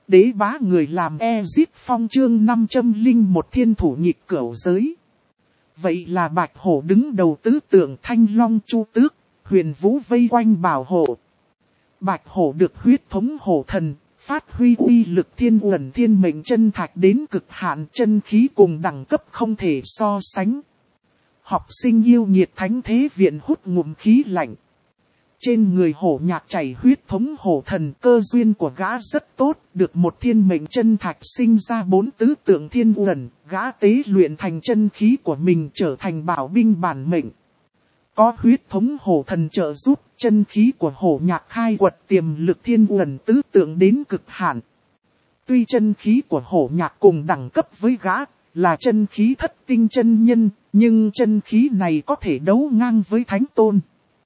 Đế bá người làm Ezit Phong chương 501 thiên thủ nhịp cửu giới. Vậy là Bạch Hổ đứng đầu tứ tượng Thanh Long Chu Tước, Huyền Vũ vây quanh bảo hộ. Bạch Hổ được huyết thống hổ thần, phát huy uy lực thiên uẩn thiên mệnh chân thạch đến cực hạn, chân khí cùng đẳng cấp không thể so sánh. Học sinh yêu nhiệt thánh thế viện hút ngụm khí lạnh. Trên người hổ nhạc chảy huyết thống hổ thần, cơ duyên của gã rất tốt, được một thiên mệnh chân thạch sinh ra 4 tứ tượng thiên uẩn, gã tế luyện thành chân khí của mình trở thành bảo binh bản mệnh. Có huyết thống hổ thần trợ giúp, chân khí của hổ nhạc khai quật tiềm lực thiên uẩn tứ tượng đến cực hạn. Tuy chân khí của hổ nhạc cùng đẳng cấp với gã, là chân khí thất tinh chân nhân, nhưng chân khí này có thể đấu ngang với thánh tôn.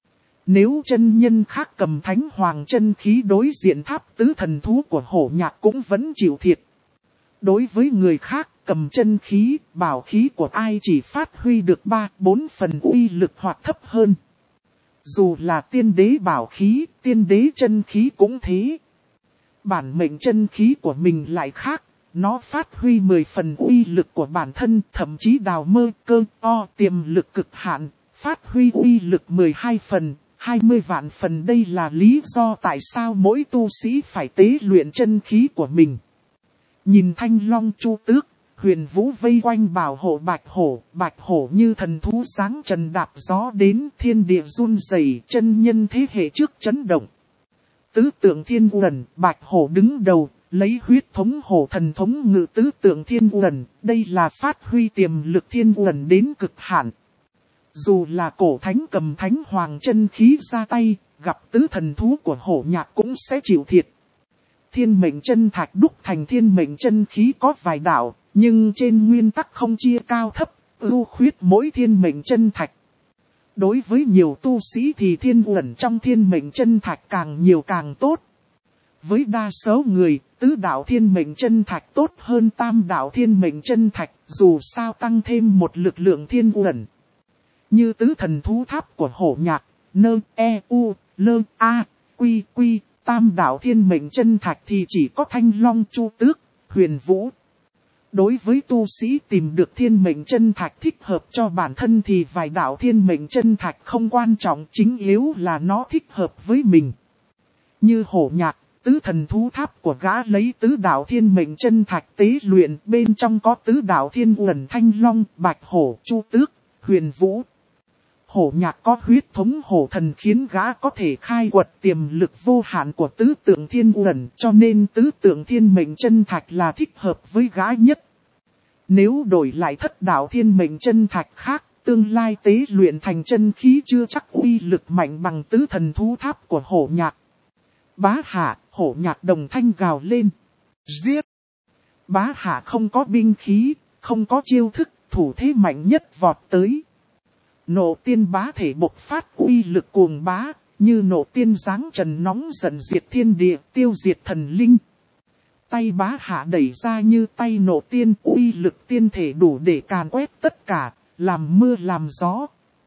Nếu chân nhân khác cầm thánh hoàng chân khí đối diện tháp tứ thần thú của hổ nhạc cũng vẫn chịu thiệt. Đối với người khác cầm chân khí, bảo khí của ai chỉ phát huy được 3-4 phần uy lực hoặc thấp hơn. Dù là tiên đế bảo khí, tiên đế chân khí cũng thế. Bản mệnh chân khí của mình lại khác, nó phát huy 10 phần uy lực của bản thân, thậm chí đào mơ cơ o tiềm lực cực hạn, phát huy uy lực 12 phần. 20 vạn phần. Đây là lý do tại sao mỗi tu sĩ phải tế luyện chân khí của mình. Nhìn Thanh Long Chu Tước, Huyền Vũ vây quanh bảo hộ Bạch Hổ như thần thú sáng trần đạp gió đến, thiên địa run rẩy, chân nhân thế hệ trước chấn động. Tứ tượng thiên uẩn, Bạch Hổ đứng đầu, lấy huyết thống hổ thần thống ngự tứ tượng thiên uẩn, đây là phát huy tiềm lực thiên uẩn đến cực hạn. Dù là cổ thánh cầm thánh hoàng chân khí ra tay, gặp tứ thần thú của hổ nhạc cũng sẽ chịu thiệt. Thiên mệnh chân thạch đúc thành thiên mệnh chân khí có vài đạo, nhưng trên nguyên tắc không chia cao thấp, ưu khuyết mỗi thiên mệnh chân thạch. Đối với nhiều tu sĩ thì thiên uẩn trong thiên mệnh chân thạch càng nhiều càng tốt. Với đa số người, tứ đạo thiên mệnh chân thạch tốt hơn tam đạo thiên mệnh chân thạch, dù sao tăng thêm một lực lượng thiên uẩn. Như tứ thần thú tháp của hổ nhạc, nơ, e, u, lơ, a, quy, quy, tam đạo thiên mệnh chân thạch thì chỉ có Thanh Long Chu Tước, Huyền Vũ. Đối với tu sĩ tìm được thiên mệnh chân thạch thích hợp cho bản thân thì vài đạo thiên mệnh chân thạch không quan trọng, chính yếu là nó thích hợp với mình. Như hổ nhạc, tứ thần thú tháp của gã lấy tứ đạo thiên mệnh chân thạch tế luyện, bên trong có tứ đạo thiên uẩn Thanh Long, Bạch Hổ, Chu Tước, Huyền Vũ. Hổ nhạc có huyết thống hổ thần khiến gã có thể khai quật tiềm lực vô hạn của tứ tượng thiên uẩn, cho nên tứ tượng thiên mệnh chân thạch là thích hợp với gã nhất. Nếu đổi lại thất đạo thiên mệnh chân thạch khác, tương lai tế luyện thành chân khí chưa chắc uy lực mạnh bằng tứ thần thú tháp của hổ nhạc. Bá hạ, hổ nhạc đồng thanh gào lên. Giết! Bá hạ không có binh khí, không có chiêu thức, thủ thế mạnh nhất vọt tới. Nộ tiên bá thể bộc phát uy lực cuồng bá, như nộ tiên giáng trần nóng giận diệt thiên địa, tiêu diệt thần linh. Tay bá hạ đẩy ra như tay nộ tiên, uy lực tiên thể đủ để càn quét tất cả, làm mưa làm gió.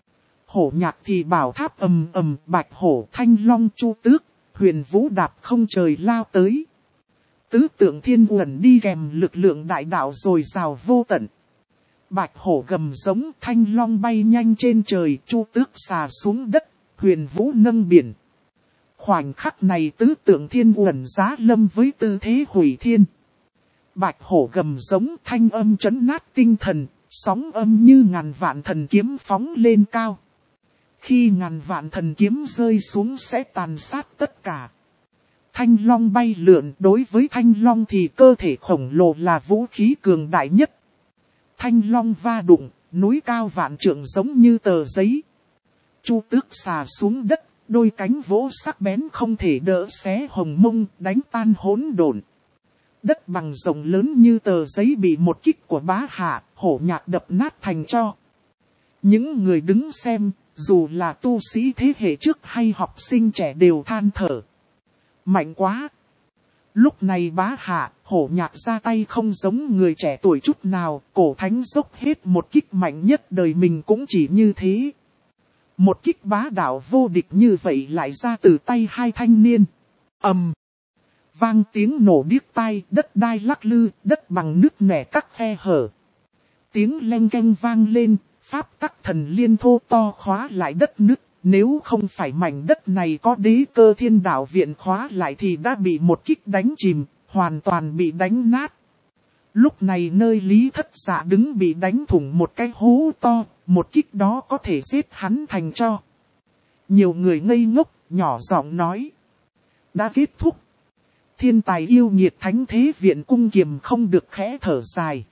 Hổ nhạc thì bảo tháp ầm ầm, Bạch Hổ, Thanh Long Chu Tước, Huyền Vũ đạp không trời lao tới. Tứ tượng thiên uẩn đi kèm lực lượng đại đạo dồi dào vô tận. Bạch Hổ gầm giống, Thanh Long bay nhanh trên trời, Chu Tước xà xuống đất, Huyền Vũ nâng biển. Khoảnh khắc này tứ tượng thiên uẩn giá lâm với tư thế hủy thiên. Bạch Hổ gầm giống, thanh âm trấn nát tinh thần, sóng âm như ngàn vạn thần kiếm phóng lên cao. Khi ngàn vạn thần kiếm rơi xuống sẽ tàn sát tất cả. Thanh Long bay lượn, đối với Thanh Long thì cơ thể khổng lồ là vũ khí cường đại nhất. Thanh Long va đụng, núi cao vạn trượng giống như tờ giấy. Chu Tước xà xuống đất, đôi cánh vỗ sắc bén không thể đỡ xé hồng mông, đánh tan hỗn độn. Đất bằng rộng lớn như tờ giấy bị một kích của bá hạ, hổ nhạc đập nát thành tro. Những người đứng xem, dù là tu sĩ thế hệ trước hay học sinh trẻ đều than thở. Mạnh quá! Lúc này bá hạ, hổ nhạc ra tay không giống người trẻ tuổi chút nào, cổ thánh dốc hết một kích mạnh nhất đời mình cũng chỉ như thế. Một kích bá đạo vô địch như vậy lại ra từ tay hai thanh niên. vang tiếng nổ điếc tai, đất đai lắc lư, đất bằng nứt nẻ các khe hở. Tiếng leng keng vang lên, pháp tắc thần liên thô to khóa lại đất nứt. Nếu không phải mảnh đất này có đế cơ thiên đạo viện khóa lại thì đã bị một kích đánh chìm, hoàn toàn bị đánh nát. Lúc này nơi Lý Thất Dạ đứng bị đánh thủng một cái hố to, một kích đó có thể giết hắn thành tro. Nhiều người ngây ngốc, nhỏ giọng nói. Đã kết thúc. Thiên tài yêu nghiệt thánh thế viện cung kiềm không được khẽ thở dài.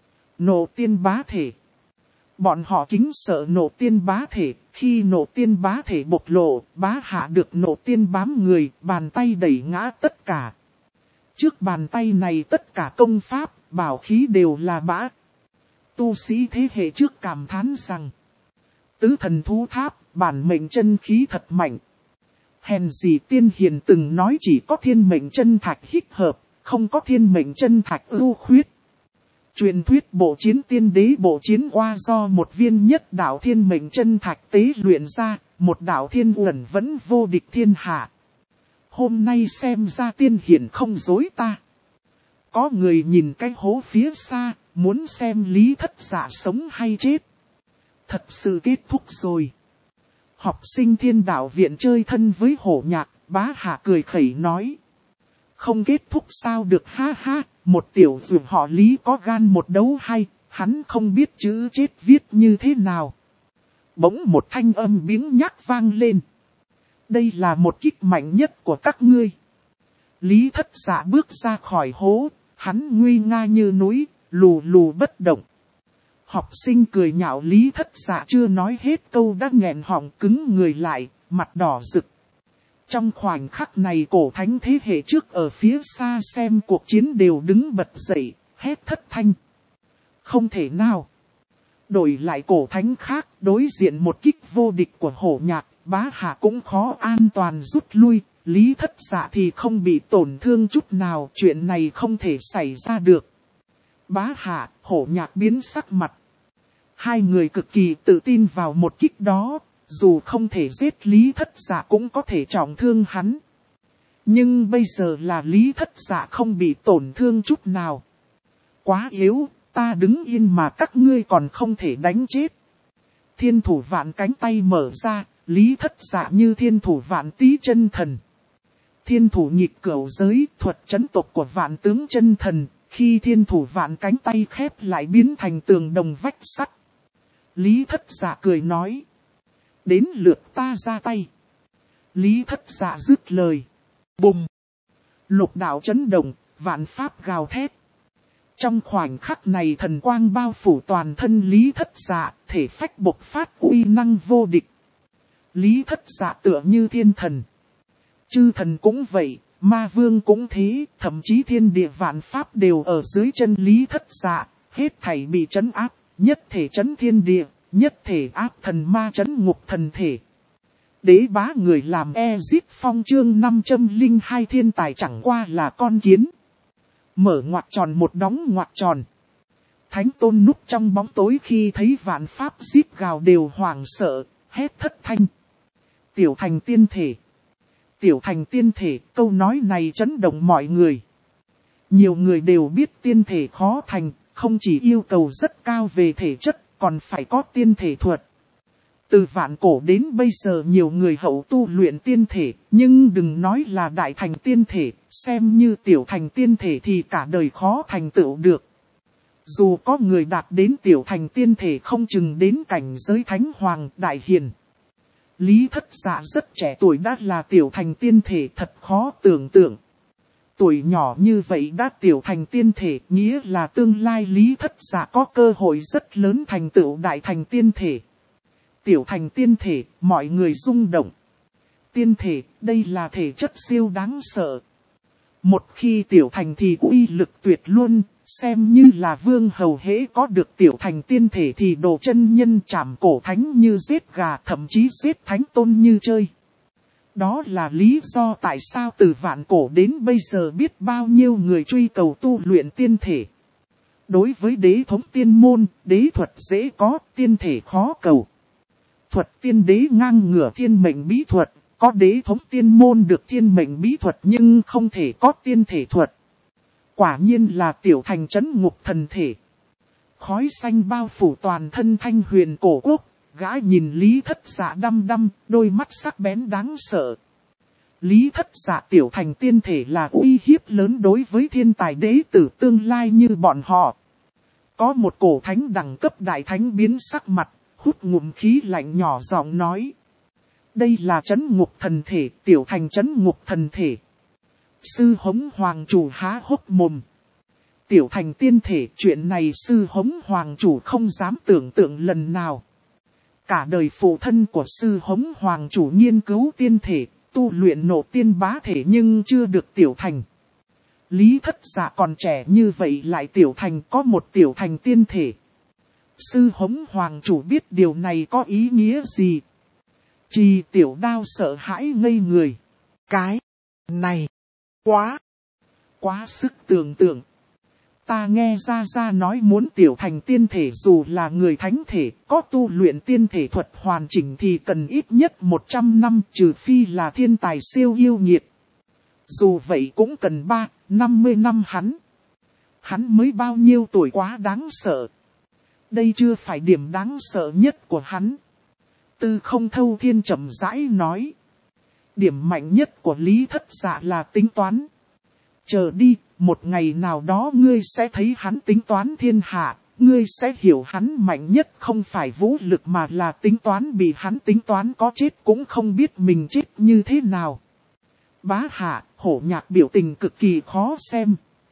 Nộ tiên bá thể. Bọn họ kính sợ nộ tiên bá thể, khi nộ tiên bá thể bộc lộ, bá hạ được nộ tiên bám người, bàn tay đẩy ngã tất cả. Trước bàn tay này tất cả công pháp, bảo khí đều là bã. Tu sĩ thế hệ trước cảm thán rằng, tứ thần thú tháp, bản mệnh chân khí thật mạnh. Hèn gì tiên hiền từng nói chỉ có thiên mệnh chân thạch hích hợp, không có thiên mệnh chân thạch ưu khuyết. Truyền thuyết bộ chiến tiên đế bộ chiến oa do một viên nhất đạo thiên mệnh chân thạch tế luyện ra, một đạo thiên uẩn vẫn vô địch thiên hạ. Hôm nay xem ra tiên hiển không dối ta. Có người nhìn cái hố phía xa, muốn xem Lý Thất Dạ sống hay chết. Thật sự kết thúc rồi. Học sinh thiên đạo viện chơi thân với hổ nhạc, bá hạ cười khẩy nói. Không kết thúc sao được ha ha, một tiểu dụ họ Lý có gan một đấu hay, hắn không biết chữ chết viết như thế nào. Bỗng một thanh âm biếng nhác vang lên. Đây là một kích mạnh nhất của các ngươi. Lý Thất Dạ bước ra khỏi hố, hắn nguy nga như núi, lù lù bất động. Học sinh cười nhạo Lý Thất Dạ chưa nói hết câu đã nghẹn họng cứng người lại, mặt đỏ rực. Trong khoảnh khắc này cổ thánh thế hệ trước ở phía xa xem cuộc chiến đều đứng bật dậy, hét thất thanh. Không thể nào. Đổi lại cổ thánh khác, đối diện một kích vô địch của hổ nhạc, bá hạ cũng khó an toàn rút lui, Lý Thất Dạ thì không bị tổn thương chút nào, chuyện này không thể xảy ra được. Bá hạ, hổ nhạc biến sắc mặt. Hai người cực kỳ tự tin vào một kích đó, dù không thể giết Lý Thất Dạ cũng có thể trọng thương hắn. Nhưng bây giờ là Lý Thất Dạ không bị tổn thương chút nào. Quá yếu, ta đứng yên mà các ngươi còn không thể đánh chết. Thiên thủ vạn cánh tay mở ra, Lý Thất Dạ như thiên thủ vạn tý chân thần. Thiên thủ nhịp cửu giới, thuật chấn tộc của vạn tướng chân thần, khi thiên thủ vạn cánh tay khép lại biến thành tường đồng vách sắt. Lý Thất Dạ cười nói. Đến lượt ta ra tay. Lý Thất Dạ dứt lời. Bùng. Lục đạo chấn động, vạn pháp gào thét. Trong khoảnh khắc này thần quang bao phủ toàn thân Lý Thất Dạ, thể phách bộc phát uy năng vô địch. Lý Thất Dạ tựa như thiên thần. Chư thần cũng vậy, ma vương cũng thế, thậm chí thiên địa vạn pháp đều ở dưới chân Lý Thất Dạ, hết thảy bị trấn áp, nhất thể trấn thiên địa, nhất thể áp thần ma trấn ngục thần thể. Đế bá người làm Ezip Phong chương 502 thiên tài chẳng qua là con kiến. Mở ngoặc tròn một đóng ngoặc tròn. Thánh tôn núp trong bóng tối khi thấy vạn pháp giết gào đều hoảng sợ, hét thất thanh. Tiểu thành tiên thể. Tiểu thành tiên thể, câu nói này chấn động mọi người. Nhiều người đều biết tiên thể khó thành, không chỉ yêu cầu rất cao về thể chất, còn phải có tiên thể thuật. Từ vạn cổ đến bây giờ nhiều người hậu tu luyện tiên thể, nhưng đừng nói là đại thành tiên thể, xem như tiểu thành tiên thể thì cả đời khó thành tựu được. Dù có người đạt đến tiểu thành tiên thể không chừng đến cảnh giới thánh hoàng đại hiền. Lý Thất Dạ rất trẻ tuổi đã là tiểu thành tiên thể thật khó tưởng tượng. Tuổi nhỏ như vậy đã tiểu thành tiên thể nghĩa là tương lai Lý Thất Dạ có cơ hội rất lớn thành tựu đại thành tiên thể. Tiểu thành tiên thể, mọi người rung động. Tiên thể, đây là thể chất siêu đáng sợ. Một khi tiểu thành thì uy lực tuyệt luôn, xem như là vương hầu hễ có được tiểu thành tiên thể thì đồ chân nhân chảm cổ thánh như giết gà, thậm chí giết thánh tôn như chơi. Đó là lý do tại sao từ vạn cổ đến bây giờ biết bao nhiêu người truy cầu tu luyện tiên thể. Đối với đế thống tiên môn, đế thuật dễ có, tiên thể khó cầu. Thuật tiên đế ngang ngửa thiên mệnh bí thuật, Có đế thống tiên môn được thiên mệnh bí thuật nhưng không thể có tiên thể thuật. Quả nhiên là tiểu thành trấn ngục thần thể. Khói xanh bao phủ toàn thân Thanh Huyền cổ quốc, gã nhìn Lý Thất Dạ đăm đăm, đôi mắt sắc bén đáng sợ. Lý Thất Dạ tiểu thành tiên thể là uy hiếp lớn đối với thiên tài đế tử tương lai như bọn họ. Có một cổ thánh đẳng cấp đại thánh biến sắc mặt, hút ngụm khí lạnh nhỏ giọng nói. Đây là trấn ngục thần thể, tiểu thành trấn ngục thần thể. Sư Hống Hoàng chủ há hốc mồm. Tiểu thành tiên thể, chuyện này sư Hống Hoàng chủ không dám tưởng tượng lần nào. Cả đời phụ thân của sư Hống Hoàng chủ nghiên cứu tiên thể, tu luyện nộ tiên bá thể nhưng chưa được tiểu thành. Lý Thất Dạ còn trẻ như vậy lại tiểu thành, có một tiểu thành tiên thể. Sư Hống Hoàng chủ biết điều này có ý nghĩa gì. Trì Tiểu Đao sợ hãi ngây người. Cái này quá sức tưởng tượng. Ta nghe Gia nói muốn tiểu thành tiên thể dù là người thánh thể, có tu luyện tiên thể thuật hoàn chỉnh thì cần ít nhất 100 năm, trừ phi là thiên tài siêu yêu nghiệt. Dù vậy cũng cần 50 năm Hắn mới bao nhiêu tuổi, quá đáng sợ. Đây chưa phải điểm đáng sợ nhất của hắn. Tư Không Thâu Thiên chậm rãi nói. Điểm mạnh nhất của Lý Thất Dạ là tính toán. Chờ đi, một ngày nào đó ngươi sẽ thấy hắn tính toán thiên hạ, ngươi sẽ hiểu hắn mạnh nhất không phải vũ lực mà là tính toán, bị hắn tính toán có chết cũng không biết mình chết như thế nào. Bá Hạ, Hổ Nhạc biểu tình cực kỳ khó xem.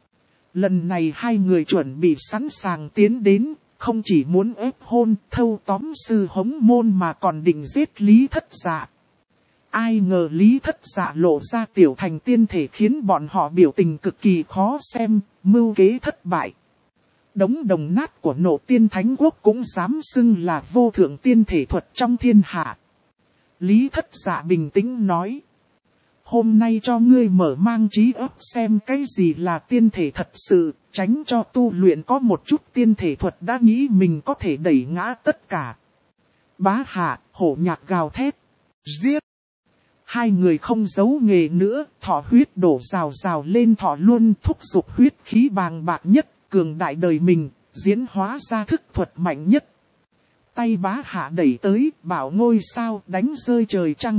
Lần này hai người chuẩn bị sẵn sàng tiến đến, không chỉ muốn ép hôn, thâu tóm sư Hống môn mà còn định giết Lý Thất Dạ. Ai ngờ Lý Thất Dạ lộ ra tiểu thành tiên thể khiến bọn họ biểu tình cực kỳ khó xem, mưu kế thất bại. Đống đồng nát của Nộ Tiên Thánh Quốc cũng dám xưng là vô thượng tiên thể thuật trong thiên hạ. Lý Thất Dạ bình tĩnh nói. Hôm nay cho ngươi mở mang trí óc xem cái gì là tiên thể thật sự, tránh cho tu luyện có một chút tiên thể thuật đã nghĩ mình có thể đẩy ngã tất cả. Bá Hạ, Hổ Nhạc gào thét. Giết! Hai người không giấu nghề nữa, thọ huyết đổ rào rào lên thọ luôn, thúc giục huyết khí bàng bạc nhất, cường đại đời mình, diễn hóa ra thức thuật mạnh nhất. Tay Bá Hạ đẩy tới, bảo ngôi sao đánh rơi trời trăng.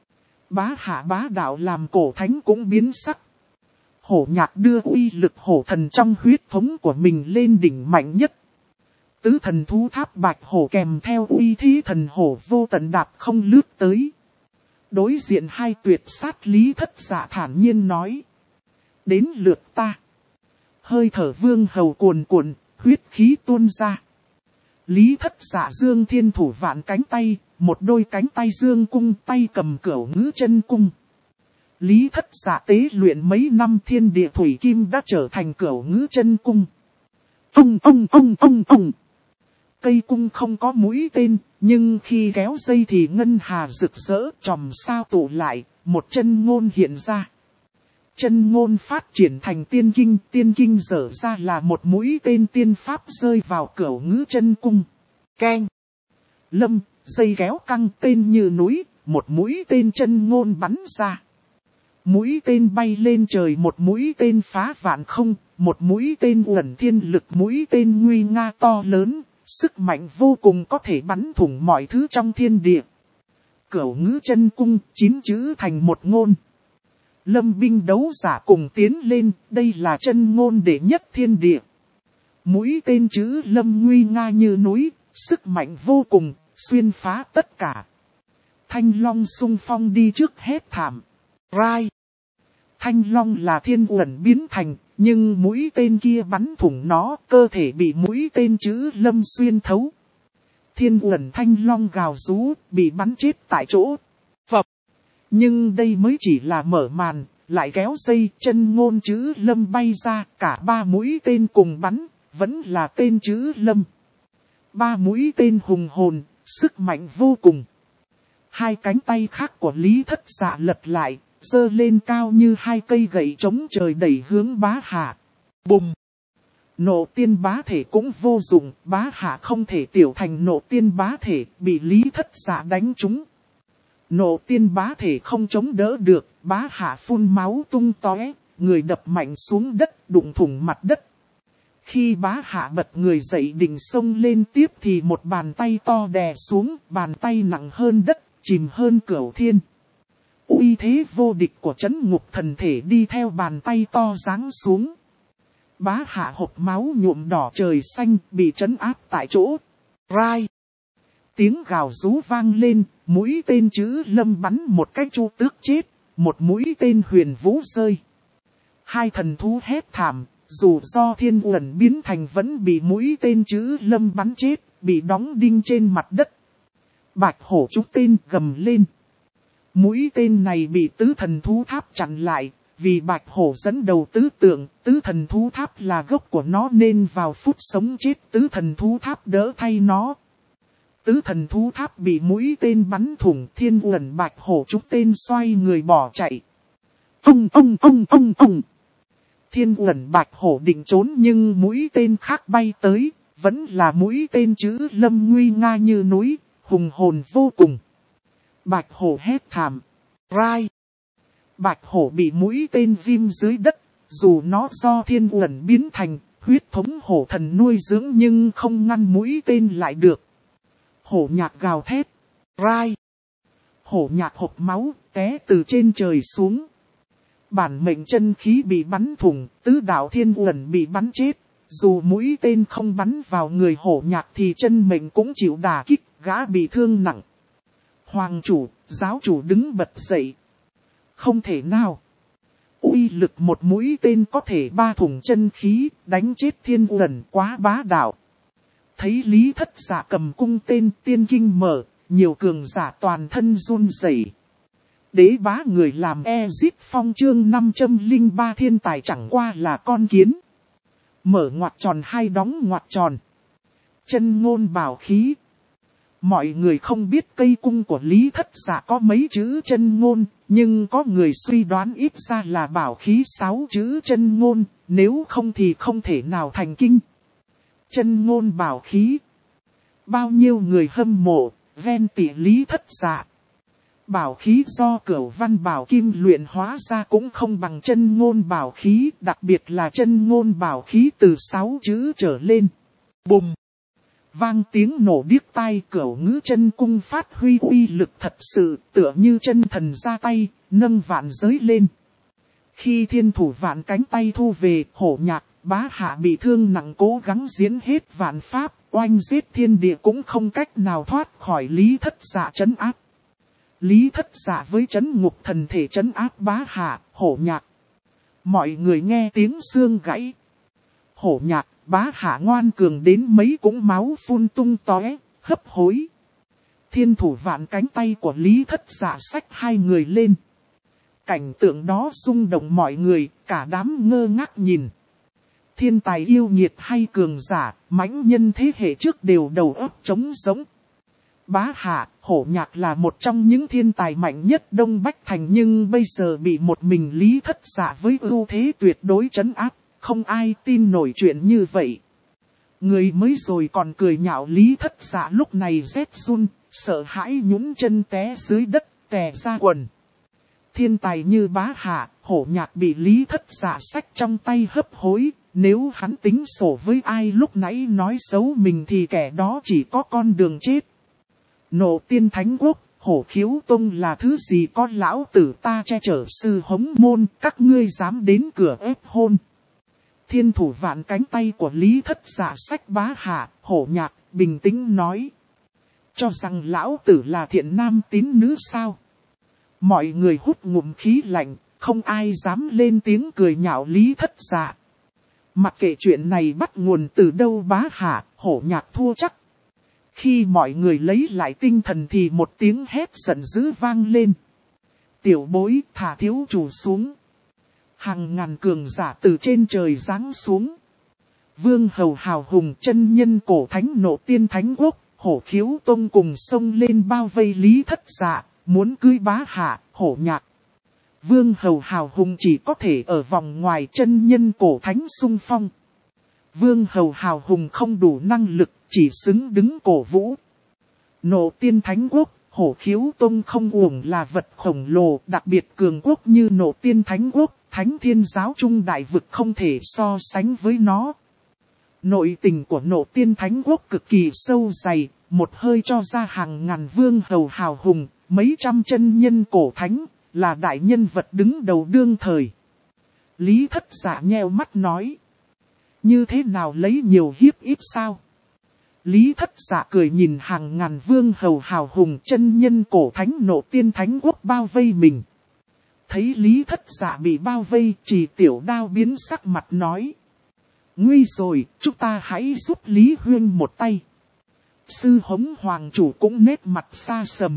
Bá Hạ bá đạo làm cổ thánh cũng biến sắc. Hổ Nhạc đưa uy lực hổ thần trong huyết thống của mình lên đỉnh mạnh nhất. Tứ thần thú tháp bạch hổ kèm theo uy thí thần hổ vô tận đạp không lướt tới. Đối diện hai tuyệt sát Lý Thất Dạ thản nhiên nói. Đến lượt ta. Hơi thở vương hầu cuồn cuộn, huyết khí tuôn ra. Lý Thất Dạ dương thiên thủ vạn cánh tay, một đôi cánh tay dương cung, tay cầm cửu ngữ chân cung. Lý Thất Dạ tế luyện mấy năm thiên địa thủy kim đã trở thành cửu ngữ chân cung. Ông. Cây cung không có mũi tên, nhưng khi kéo dây thì ngân hà rực rỡ, chòm sao tụ lại, một chân ngôn hiện ra. Chân ngôn phát triển thành tiên kinh dở ra là một mũi tên tiên pháp rơi vào cửu ngữ chân cung. Keng! Lâm, dây kéo căng tên như núi, một mũi tên chân ngôn bắn ra. Mũi tên bay lên trời, một mũi tên phá vạn không, một mũi tên uẩn thiên lực, mũi tên nguy nga to lớn, sức mạnh vô cùng có thể bắn thủng mọi thứ trong thiên địa. Cửu ngữ chân cung, 9 chữ thành một ngôn. Lâm binh đấu giả cùng tiến lên, đây là chân ngôn đệ nhất thiên địa. Mũi tên chữ lâm nguy nga như núi, sức mạnh vô cùng, xuyên phá tất cả. Thanh Long xung phong đi trước hét thảm. Rai! Thanh Long là thiên uẩn biến thành, nhưng mũi tên kia bắn thủng nó, cơ thể bị mũi tên chữ lâm xuyên thấu. Thiên uẩn Thanh Long gào rú, bị bắn chết tại chỗ. Phập! Nhưng đây mới chỉ là mở màn, lại kéo dây, chân ngôn chữ lâm bay ra, cả 3 mũi tên cùng bắn, vẫn là tên chữ lâm. 3 mũi tên hùng hồn, sức mạnh vô cùng. Hai cánh tay khác của Lý Thất Dạ lật lại, giơ lên cao như 2 cây gậy chống trời đẩy hướng Bá Hạ. Bùng! Nộ tiên bá thể cũng vô dụng, Bá Hạ không thể tiểu thành nộ tiên bá thể, bị Lý Thất Dạ đánh trúng. Nộ tiên bá thể không chống đỡ được, bá hạ phun máu tung tóe, người đập mạnh xuống đất, đụng thủng mặt đất. Khi bá hạ bật người dậy định xông lên tiếp thì một bàn tay to đè xuống, bàn tay nặng hơn đất, chìm hơn cửu thiên. Uy thế vô địch của trấn ngục thần thể đi theo bàn tay to giáng xuống. Bá hạ hộc máu nhuộm đỏ trời xanh, bị trấn áp tại chỗ. Rai! Tiếng gào rú vang lên, mũi tên chữ lâm bắn một cái chu tước chết, một mũi tên huyền vũ rơi. Hai thần thú hét thảm, dù do thiên uẩn biến thành vẫn bị mũi tên chữ lâm bắn chết, bị đóng đinh trên mặt đất. Bạch hổ trúng tên gầm lên. Mũi tên này bị tứ thần thú tháp chặn lại, vì bạch hổ dẫn đầu tứ tượng, tứ thần thú tháp là gốc của nó nên vào phút sống chết tứ thần thú tháp đỡ thay nó. Tứ thần thú tháp bị mũi tên bắn thủng, thiên uẩn bạch hổ trúng tên xoay người bỏ chạy. Ông. Thiên uẩn bạch hổ định trốn nhưng mũi tên khác bay tới, vẫn là mũi tên chữ lâm nguy nga như núi, hùng hồn vô cùng. Bạch hổ hét thảm. Rai! Bạch hổ bị mũi tên ghim dưới đất, dù nó do thiên uẩn biến thành, huyết thống hổ thần nuôi dưỡng nhưng không ngăn mũi tên lại được. Hổ nhạc gào thét. Rai! Hổ nhạc hộc máu, té từ trên trời xuống. Bản mệnh chân khí bị bắn thủng, tứ đạo thiên uẩn bị bắn chết. Dù mũi tên không bắn vào người hổ nhạc thì chân mệnh cũng chịu đả kích, gã bị thương nặng. Hoàng chủ, giáo chủ đứng bật dậy. Không thể nào. Uy lực một mũi tên có thể ba thủng chân khí, đánh chết thiên uẩn quá bá đạo. Thấy Lý Thất Dạ cầm cung tên tiên kinh mở, nhiều cường giả toàn thân run rẩy. Đế bá người làm Ezip Phong chương 503 thiên tài chẳng qua là con kiến. Mở ngoặc tròn hay đóng ngoặc tròn. Chân ngôn bảo khí. Mọi người không biết cây cung của Lý Thất Dạ có mấy chữ chân ngôn, nhưng có người suy đoán ít ra là bảo khí 6 chữ chân ngôn, nếu không thì không thể nào thành kinh. Chân ngôn bảo khí. Bao nhiêu người hâm mộ, ven tỉ Lý Thất Dạ. Bảo khí do Cửu Văn Bảo Kim luyện hóa ra cũng không bằng chân ngôn bảo khí, đặc biệt là chân ngôn bảo khí từ 6 chữ trở lên. Bùm! Vang tiếng nổ điếc tai, Cửu Ngữ chân cung phát huy uy lực thật sự, tựa như chân thần ra tay, nâng vạn giới lên. Khi thiên thủ vạn cánh tay thu về, hổ nhạc, bá hạ bị thương nặng cố gắng diễn hết vạn pháp, oanh giết thiên địa cũng không cách nào thoát khỏi Lý Thất Dạ trấn áp. Lý Thất Dạ với trấn ngục thần thể trấn áp bá hạ, hổ nhạc. Mọi người nghe tiếng xương gãy. Hổ nhạc, bá hạ ngoan cường đến mấy cũng máu phun tung tóe, hấp hối. Thiên thủ vạn cánh tay của Lý Thất Dạ xách hai người lên. Cảnh tượng đó rung động mọi người, cả đám ngơ ngác nhìn. Thiên tài yêu nghiệt hay cường giả, mãnh nhân thế hệ trước đều đầu óc trống sống. Bá hạ, hổ nhạc là một trong những thiên tài mạnh nhất Đông Bách Thành nhưng bây giờ bị một mình Lý Thất Dạ với ưu thế tuyệt đối trấn áp, không ai tin nổi chuyện như vậy. Người mới rồi còn cười nhạo Lý Thất Dạ lúc này rét run, sợ hãi nhún chân té dưới đất, tè ra quần. Thiên tài như bá hạ, hổ nhạc bị Lý Thất Dạ xách trong tay hấp hối, nếu hắn tính sổ với ai lúc nãy nói xấu mình thì kẻ đó chỉ có con đường chết. Nộ tiên thánh quốc, hổ khiếu tông là thứ gì có lão tử ta che chở sư hống môn, các ngươi dám đến cửa ép hôn. Thiên thủ vạn cánh tay của Lý Thất Dạ xách bá hạ, hổ nhạc, bình tĩnh nói. Cho rằng lão tử là thiện nam tín nữ sao? Mọi người hút ngụm khí lạnh, không ai dám lên tiếng cười nhạo Lý Thất Dạ. Mặc kệ chuyện này bắt nguồn từ đâu bá hạ, hổ nhạc thua chắc. Khi mọi người lấy lại tinh thần thì một tiếng hét giận dữ vang lên. Tiểu bối thả thiếu chủ xuống. Hàng ngàn cường giả từ trên trời giáng xuống. Vương hầu hào hùng chân nhân cổ thánh nộ tiên thánh quốc, hổ khiếu tông cùng xông lên bao vây Lý Thất Dạ, muốn cưới bá hạ, hổ nhạc. Vương hầu hào hùng chỉ có thể ở vòng ngoài chân nhân cổ thánh xung phong. Vương hầu hào hùng không đủ năng lực, chỉ xứng đứng cổ vũ. Nộ tiên thánh quốc, Hổ Khiếu Tông không uổng là vật khổng lồ, đặc biệt cường quốc như Nộ Tiên Thánh Quốc, Thánh Thiên Giáo Trung Đại Vực không thể so sánh với nó. Nội tình của Nộ Tiên Thánh Quốc cực kỳ sâu dày, một hơi cho ra hàng ngàn vương hầu hào hùng, mấy trăm chân nhân cổ thánh, là đại nhân vật đứng đầu đương thời. Lý Thất Dạ nheo mắt nói. Như thế nào lấy nhiều hiếp ít sao? Lý Thất Dạ cười nhìn hàng ngàn vương hầu hào hùng chân nhân cổ thánh Nộ Tiên Thánh Quốc bao vây mình. Thấy Lý Thất Dạ bị bao vây, Trì Tiểu Đao biến sắc mặt nói. Nguy rồi, chúng ta hãy giúp Lý Huyên một tay. Sư Hống Hoàng chủ cũng nét mặt xa sầm.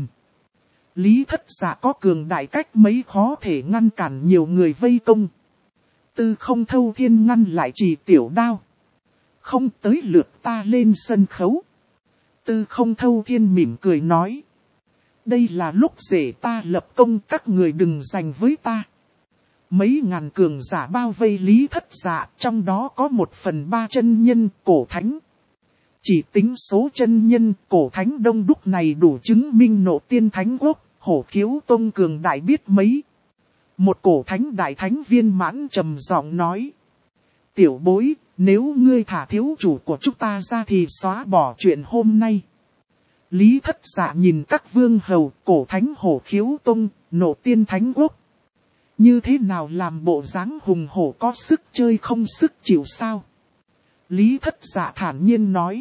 Lý Thất Dạ có cường đại cách mấy khó thể ngăn cản nhiều người vây công. Tư Không Thâu Thiên ngăn lại Trì Tiểu Đao. Không tới lượt ta lên sân khấu. Tư Không Thâu Thiên mỉm cười nói. Đây là lúc rể ta lập công, các người đừng giành với ta. Mấy ngàn cường giả bao vây Lý Thất Dạ, trong đó có 1/3 chân nhân cổ thánh. Chỉ tính số chân nhân cổ thánh đông đúc này đủ chứng minh Nộ Tiên Thánh Quốc, Hổ Khiếu Tông cường đại biết mấy. Một cổ thánh đại thánh viên mãn trầm giọng nói. Tiểu bối, nếu ngươi thả thiếu chủ của chúng ta ra thì xóa bỏ chuyện hôm nay. Lý Thất Dạ nhìn các vương hầu, cổ thánh Hổ Khiếu Tông, Nộ Tiên Thánh Quốc. Như thế nào làm bộ dáng hùng hổ có sức chơi không sức chịu sao? Lý Thất Dạ thản nhiên nói.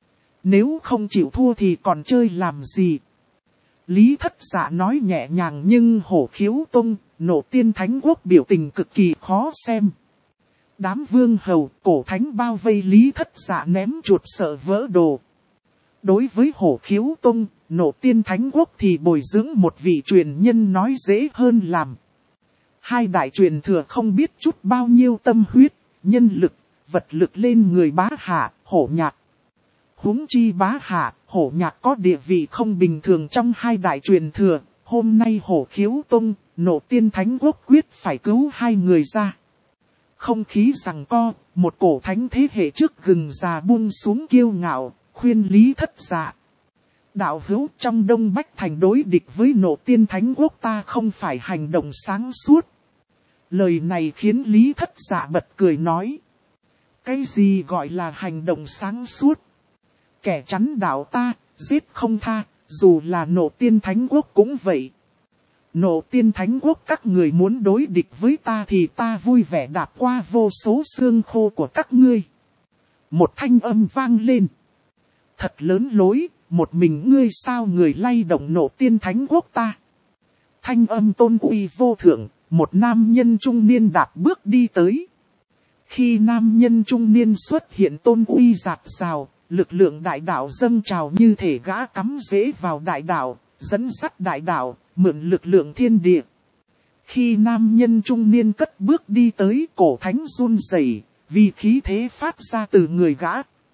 Nếu không chịu thua thì còn chơi làm gì? Lý Thất Dạ nói nhẹ nhàng nhưng Hổ Khiếu Tông, Nộ Tiên Thánh Quốc biểu tình cực kỳ khó xem. Đám vương hầu, cổ thánh bao vây Lý Thất Dạ ném chuột sợ vỡ đồ. Đối với Hổ Khiếu Tông, Nộ Tiên Thánh Quốc thì bồi dưỡng một vị truyền nhân nói dễ hơn làm. Hai đại truyền thừa không biết chút bao nhiêu tâm huyết, nhân lực, vật lực lên người Bá Hạ, Hổ Nhạc. Huống chi Bá Hạ, Hổ Nhạc có địa vị không bình thường trong hai đại truyền thừa. Hôm nay Hổ Khiếu Tông, Nộ Tiên Thánh Quốc quyết phải cứu hai người ra. Không khí giằng co, một cổ thánh thế hệ trước gừng già buông xuống kiêu ngạo, khuyên Lý Thất Dạ. Đạo hữu, trong Đông Bách Thành đối địch với Nộ Tiên Thánh Quốc ta không phải hành động sáng suốt. Lời này khiến Lý Thất Dạ bật cười nói. Cái gì gọi là hành động sáng suốt? Kẻ chắn đạo ta, giết không tha, dù là Nộ Tiên Thánh Quốc cũng vậy. Nộ Tiên Thánh Quốc các người muốn đối địch với ta thì ta vui vẻ đạp qua vô số xương khô của các ngươi. Một thanh âm vang lên. Thật lớn lối, một mình ngươi sao người lay động Nộ Tiên Thánh Quốc ta? Thanh âm tôn uy vô thượng, một nam nhân trung niên đạp bước đi tới. Khi nam nhân trung niên xuất hiện tôn uy rạt rào, lực lượng đại đạo dâng trào như thể gã cắm rễ vào đại đạo, dẫn dắt đại đạo, mượn lực lượng thiên địa. Khi nam nhân trung niên cất bước đi tới, cổ thánh run rẩy, vì khí thế phát ra từ người gã.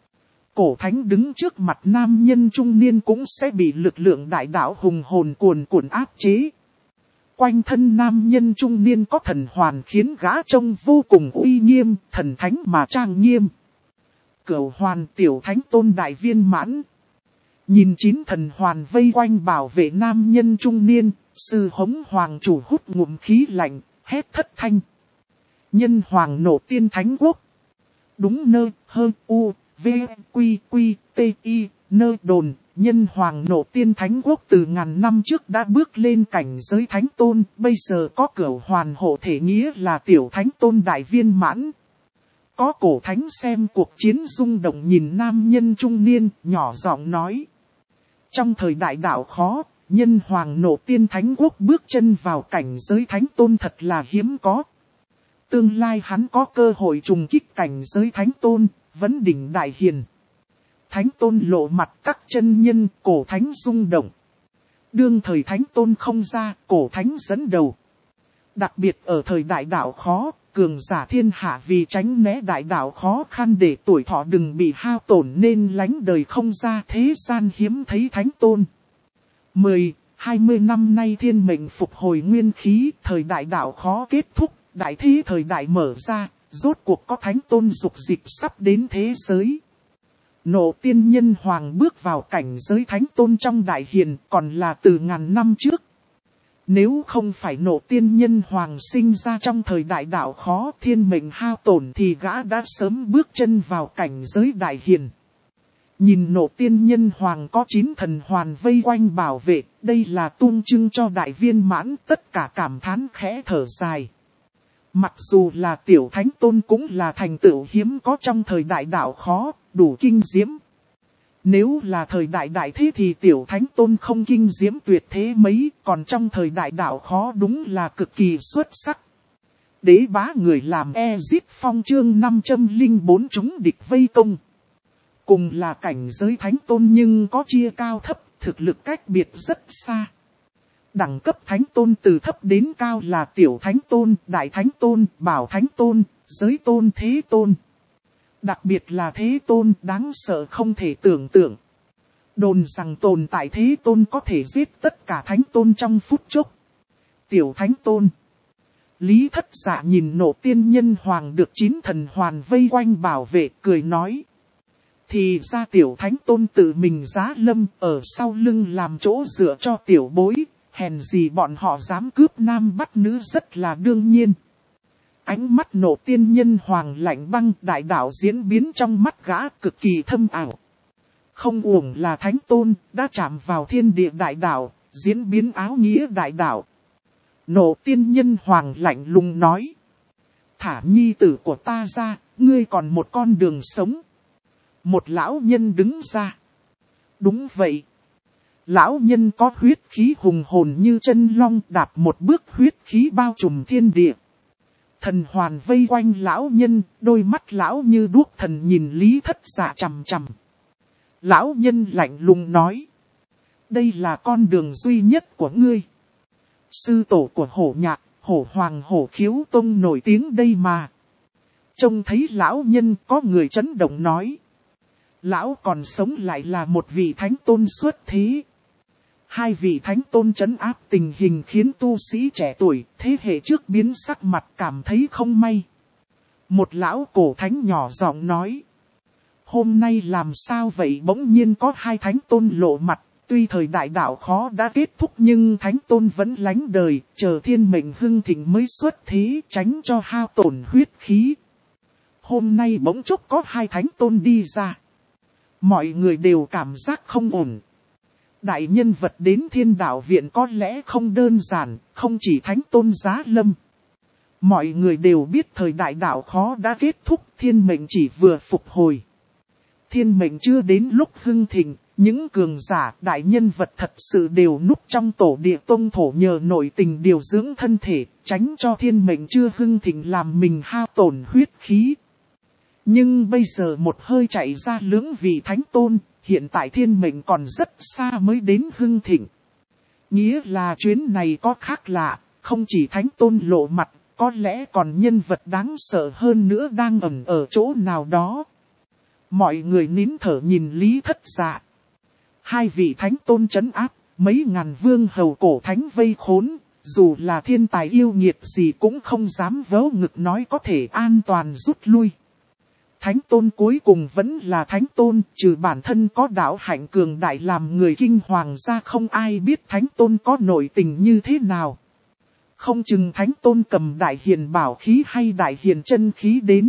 Cổ thánh đứng trước mặt nam nhân trung niên cũng sẽ bị lực lượng đại đạo hùng hồn cuồn cuộn áp chế. Quanh thân nam nhân trung niên có thần hoàn khiến gã trông vô cùng uy nghiêm, thần thánh mà trang nghiêm. Cửu hoàn tiểu thánh tôn đại viên mãn. Nhìn 9 thần hoàn vây quanh bảo vệ nam nhân trung niên, Sư Hống Hoàng chủ hút ngụm khí lạnh, hét thất thanh. Nhân Hoàng Nộ Tiên Thánh Quốc. Đúng nơ, hơ, u, v, quy, quy, t, i, nơ đồn. Nhân Hoàng Nộ Tiên Thánh Quốc từ ngàn năm trước đã bước lên cảnh giới Thánh Tôn, bây giờ có Cửu hoàn hộ thể nghĩa là tiểu Thánh Tôn đại viên mãn. Có cổ thánh xem cuộc chiến rung động nhìn nam nhân trung niên, nhỏ giọng nói. Trong thời đại đạo khó, nhân Hoàng Nộ Tiên Thánh Quốc bước chân vào cảnh giới Thánh Tôn thật là hiếm có. Tương lai hắn có cơ hội trùng kích cảnh giới Thánh Tôn, vấn đỉnh đại hiền. Thánh Tôn lộ mặt các chân nhân, cổ thánh rung động. Đương thời Thánh Tôn không ra, cổ thánh dẫn đầu. Đặc biệt ở thời đại đạo khó, cường giả thiên hạ vì tránh né đại đạo khó khăn để tuổi thọ đừng bị hao tổn nên lánh đời không ra, thế gian hiếm thấy Thánh Tôn. 10-20 năm nay thiên mệnh phục hồi nguyên khí, thời đại đạo khó kết thúc, đại thế thời đại mở ra, rốt cuộc có Thánh Tôn dục dịch sắp đến thế giới. Nộ tiên nhân hoàng bước vào cảnh giới thánh tôn trong đại hiền còn là từ ngàn năm trước. Nếu không phải nộ tiên nhân hoàng sinh ra trong thời đại đạo khó thiên mệnh hao tổn thì gã đã sớm bước chân vào cảnh giới đại hiền. Nhìn nộ tiên nhân hoàng có 9 thần hoàn vây quanh bảo vệ, đây là tuôn trưng cho đại viên mãn, tất cả cảm thán khẽ thở dài. Mặc dù là tiểu thánh tôn cũng là thành tựu hiếm có trong thời đại đạo khó, đủ kinh diễm. Nếu là thời đại đại thế thì tiểu thánh tôn không kinh diễm tuyệt thế mấy, còn trong thời đại đạo khó đúng là cực kỳ xuất sắc. Đế bá người làm Ezit Phong chương 504 chúng địch vây công. Cùng là cảnh giới thánh tôn nhưng có chia cao thấp, thực lực cách biệt rất xa. Đẳng cấp thánh tôn từ thấp đến cao là tiểu thánh tôn, đại thánh tôn, bảo thánh tôn, giới tôn, thế tôn. Đặc biệt là thế tôn đáng sợ không thể tưởng tượng. Đồn rằng tồn tại thế tôn có thể giết tất cả thánh tôn trong phút chốc. Tiểu thánh tôn. Lý Thất Dạ nhìn nộ tiên nhân hoàng được 9 thần hoàn vây quanh bảo vệ cười nói. Thì ra tiểu thánh tôn tự mình giá lâm ở sau lưng làm chỗ dựa cho tiểu bối. Hèn gì bọn họ dám cướp nam bắt nữ rất là đương nhiên. Ánh mắt nộ tiên nhân hoàng lạnh băng đại đạo diễn biến trong mắt gã cực kỳ thâm ảo. Không uổng là thánh tôn, đã chạm vào thiên địa đại đạo, diễn biến áo nghĩa đại đạo. Nộ tiên nhân hoàng lạnh lùng nói. Thả nhi tử của ta ra, ngươi còn một con đường sống. Một lão nhân đứng ra. Đúng vậy. Lão nhân có huyết khí hùng hồn như chân long đạp một bước huyết khí bao trùm thiên địa. Thần hoàn vây quanh lão nhân, đôi mắt lão như đuốc thần nhìn Lý Thất Dạ chằm chằm. Lão nhân lạnh lùng nói. Đây là con đường duy nhất của ngươi. Sư tổ của hổ nhạc, hổ hoàng hổ khiếu tông nổi tiếng đây mà. Trông thấy lão nhân có người chấn động nói. Lão còn sống lại là một vị thánh tôn xuất thế. 2 vị thánh tôn trấn áp tình hình khiến tu sĩ trẻ tuổi thế hệ trước biến sắc mặt cảm thấy không may. Một lão cổ thánh nhỏ giọng nói. Hôm nay làm sao vậy bỗng nhiên có 2 thánh tôn lộ mặt. Tuy thời đại đạo khó đã kết thúc nhưng thánh tôn vẫn lánh đời. Chờ thiên mệnh hưng thịnh mới xuất thế tránh cho hao tổn huyết khí. Hôm nay bỗng chốc có 2 thánh tôn đi ra. Mọi người đều cảm giác không ổn. Đại nhân vật đến thiên đạo viện có lẽ không đơn giản, không chỉ thánh tôn giá lâm. Mọi người đều biết thời đại đạo khó đã kết thúc, thiên mệnh chỉ vừa phục hồi. Thiên mệnh chưa đến lúc hưng thịnh, những cường giả đại nhân vật thật sự đều núp trong tổ địa tông thổ nhờ nội tình điều dưỡng thân thể, tránh cho thiên mệnh chưa hưng thịnh làm mình hao tổn huyết khí. Nhưng bây giờ một hơi chạy ra lưỡng vị thánh tôn. Hiện tại thiên mệnh còn rất xa mới đến hưng thịnh. Nghĩa là chuyến này có khác lạ, không chỉ thánh tôn lộ mặt, có lẽ còn nhân vật đáng sợ hơn nữa đang ẩn ở chỗ nào đó. Mọi người nín thở nhìn Lý Thất Dạ. 2 vị thánh tôn trấn áp, mấy ngàn vương hầu cổ thánh vây khốn, dù là thiên tài yêu nghiệt gì cũng không dám vớ ngực nói có thể an toàn rút lui. Thánh tôn cuối cùng vẫn là thánh tôn, trừ bản thân có đạo hạnh cường đại làm người kinh hoàng ra không ai biết thánh tôn có nội tình như thế nào. Không chừng thánh tôn cầm đại hiền bảo khí hay đại hiền chân khí đến.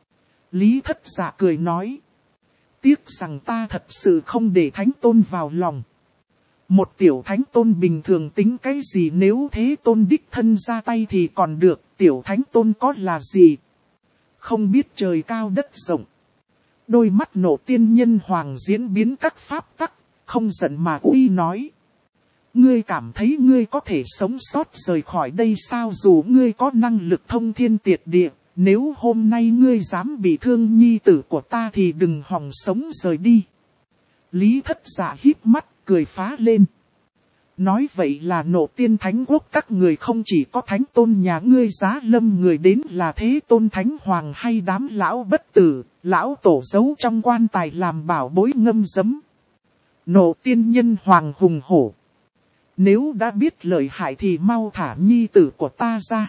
Lý Thất Dạ cười nói. Tiếc rằng ta thật sự không để thánh tôn vào lòng. Một tiểu thánh tôn bình thường tính cái gì nếu thế tôn đích thân ra tay thì còn được, tiểu thánh tôn có là gì? Không biết trời cao đất rộng. Đôi mắt nộ tiên nhân hoàng diễn biến các pháp tắc, không giận mà uy nói. Ngươi cảm thấy ngươi có thể sống sót rời khỏi đây sao dù ngươi có năng lực thông thiên tiệt địa. Nếu hôm nay ngươi dám bị thương nhi tử của ta thì đừng hòng sống rời đi. Lý Thất Dạ híp mắt cười phá lên. Nói vậy là nộ tiên thánh quốc các người không chỉ có thánh tôn nhà ngươi giá lâm người đến là thế tôn thánh hoàng hay đám lão bất tử, lão tổ giấu trong quan tài làm bảo bối ngâm giấm. Nộ tiên nhân hoàng hùng hổ. Nếu đã biết lợi hại thì mau thả nhi tử của ta ra.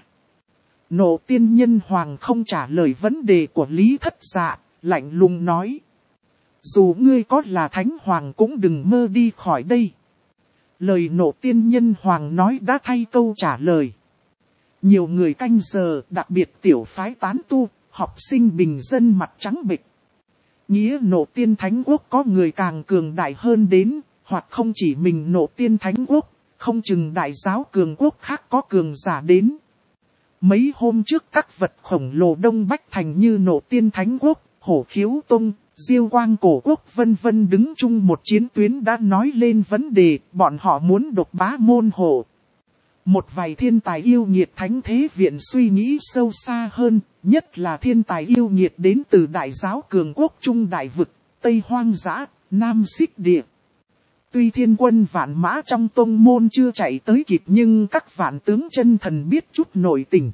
Nộ tiên nhân hoàng không trả lời vấn đề của Lý Thất Dạ, lạnh lùng nói. dù ngươi có là thánh hoàng cũng đừng mơ đi khỏi đây. Lời Nộ Tiên Nhân Hoàng nói đã thay câu trả lời. Nhiều người canh giờ, đặc biệt tiểu phái tán tu, học sinh bình dân mặt trắng bệch. Nghĩa Nộ Tiên Thánh Quốc có người càng cường đại hơn đến, hoặc không chỉ mình Nộ Tiên Thánh Quốc, không chừng đại giáo cường quốc khác có cường giả đến. Mấy hôm trước các vật khổng lồ Đông Bách Thành như Nộ Tiên Thánh Quốc, Hổ Khiếu Tông, Diêu Quang Cổ Quốc vân vân đứng chung một chiến tuyến đã nói lên vấn đề, bọn họ muốn độc bá môn hộ. Một vài thiên tài yêu nghiệt thánh thế viện suy nghĩ sâu xa hơn, nhất là thiên tài yêu nghiệt đến từ đại giáo cường quốc Trung Đại Vực, Tây Hoang Dã, Nam Xích Địa. Tuy thiên quân vạn mã trong tông môn chưa chạy tới kịp nhưng các vạn tướng chân thần biết chút nội tình.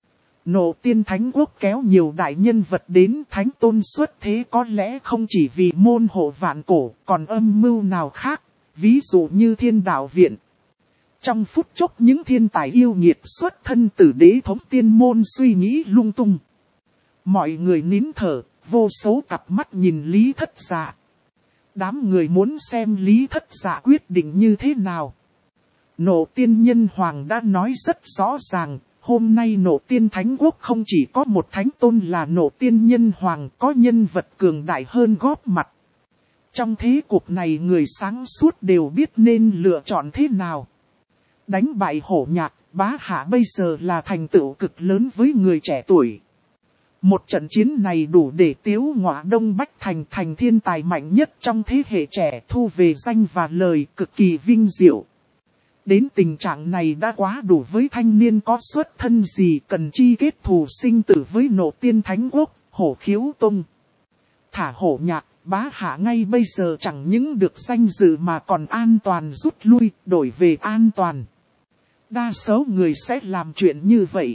Nộ Tiên Thánh Quốc kéo nhiều đại nhân vật đến thánh tôn xuất thế có lẽ không chỉ vì môn hộ vạn cổ còn âm mưu nào khác, ví dụ như thiên đạo viện. Trong phút chốc những thiên tài yêu nghiệt xuất thân từ đế thống tiên môn suy nghĩ lung tung. Mọi người nín thở, vô số cặp mắt nhìn Lý Thất Dạ. Đám người muốn xem Lý Thất Dạ quyết định như thế nào. Nộ Tiên Nhân Hoàng đã nói rất rõ ràng, hôm nay Nộ Tiên Thánh Quốc không chỉ có một thánh tôn là Nộ Tiên Nhân Hoàng, có nhân vật cường đại hơn góp mặt. Trong thế cuộc này người sáng suốt đều biết nên lựa chọn thế nào. Đánh bại Hổ Nhạc, Bá Hạ bây giờ là thành tựu cực lớn với người trẻ tuổi. Một trận chiến này đủ để Tiếu Ngọa Đông Bách Thành thành thiên tài mạnh nhất trong thế hệ trẻ, thu về danh và lời cực kỳ vinh diệu. Đến tình trạng này đã quá đủ với thanh niên có xuất thân gì cần chi kết thù sinh tử với Nộ Tiên Thánh Quốc, Hổ Khiếu Tông. Thả Hổ Nhạc, Bá Hạ ngay bây giờ chẳng những được danh dự mà còn an toàn rút lui, đổi về an toàn. Đa số người sẽ làm chuyện như vậy.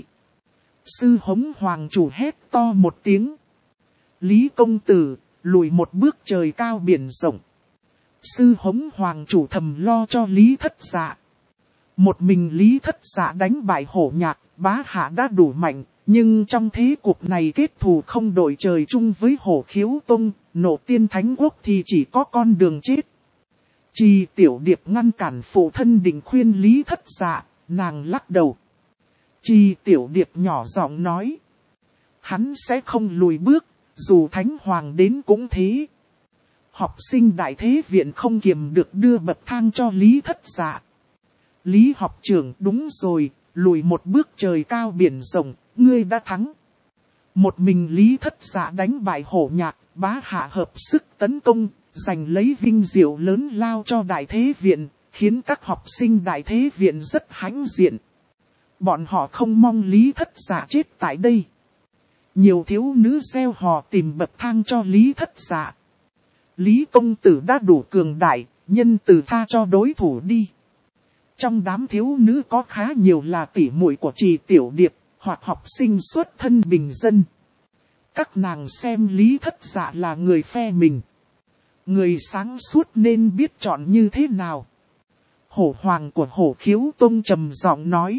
Sư Hống Hoàng chủ hét to một tiếng. Lý công tử, lùi một bước trời cao biển rộng. Sư Hống Hoàng chủ thầm lo cho Lý Thất Dạ. Một mình Lý Thất Dạ đánh bại Hổ Nhạc, Bá Hạ đã đủ mạnh. Nhưng trong thế cuộc này kết thù không đội trời chung với Hổ Khiếu Tông, Nộ Tiên Thánh Quốc thì chỉ có con đường chết. Trì Tiểu Điệp ngăn cản phụ thân định khuyên Lý Thất Dạ, nàng lắc đầu. Trì Tiểu Điệp nhỏ giọng nói. Hắn sẽ không lùi bước, dù Thánh Hoàng đến cũng thế. Học sinh đại thế viện không kiềm được đưa bậc thang cho Lý Thất Dạ. Lý học trưởng đúng rồi, lùi một bước trời cao biển rộng, ngươi đã thắng. Một mình Lý Thất Dạ đánh bại Hổ Nhạc, Bá Hạ hợp sức tấn công, giành lấy vinh diệu lớn lao cho đại thế viện, khiến các học sinh đại thế viện rất hãnh diện. Bọn họ không mong Lý Thất Dạ chết tại đây. Nhiều thiếu nữ reo hò tìm bậc thang cho Lý Thất Dạ. Lý công tử đã đủ cường đại, nhân từ tha cho đối thủ đi. Trong đám thiếu nữ có khá nhiều là tỷ muội của Trì Tiểu Điệp, hoặc học sinh xuất thân bình dân. Các nàng xem Lý Thất Dạ là người phe mình. Người sáng suốt nên biết chọn như thế nào. Hổ Hoàng của Hổ Khiếu Tông trầm giọng nói.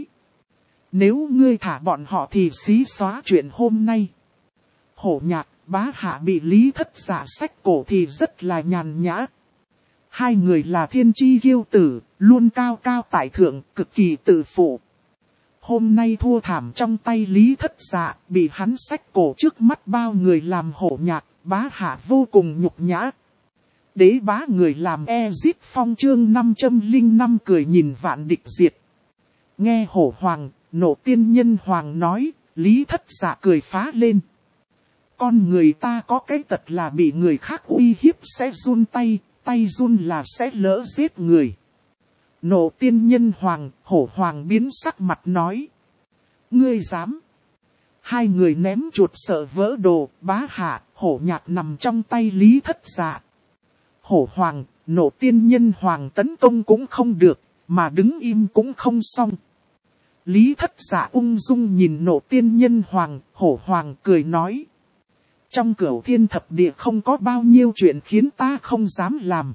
Nếu ngươi thả bọn họ thì xí xóa chuyện hôm nay. Hổ Nhạc, Bá Hạ bị Lý Thất Dạ xách cổ thì rất là nhàn nhã. Hai người là thiên chi kiêu tử, luôn cao cao tại thượng, cực kỳ tự phụ. Hôm nay thua thảm trong tay Lý Thất Dạ, bị hắn xách cổ trước mắt bao người làm Hổ Nhạc, Bá Hạ vô cùng nhục nhã. Đế bá người làm Ezip Phong chương 505 cười nhìn vạn địch diệt. Nghe Hổ Hoàng, Nộ Tiên Nhân Hoàng nói, Lý Thất Dạ cười phá lên. Con người ta có cái tật là bị người khác uy hiếp sẽ run tay, tay run là sẽ lỡ giết người. Nộ Tiên Nhân Hoàng, Hổ Hoàng biến sắc mặt nói. Ngươi dám. Hai người ném chuột sợ vỡ đồ, Bá Hạ, Hổ Nhạc nằm trong tay Lý Thất Dạ. Hổ Hoàng, Nộ Tiên Nhân Hoàng tấn công cũng không được, mà đứng im cũng không xong. Lý Thất Dạ ung dung nhìn Nộ Tiên Nhân Hoàng, Hổ Hoàng cười nói. Trong Cửu Thiên Thập Địa không có bao nhiêu chuyện khiến ta không dám làm.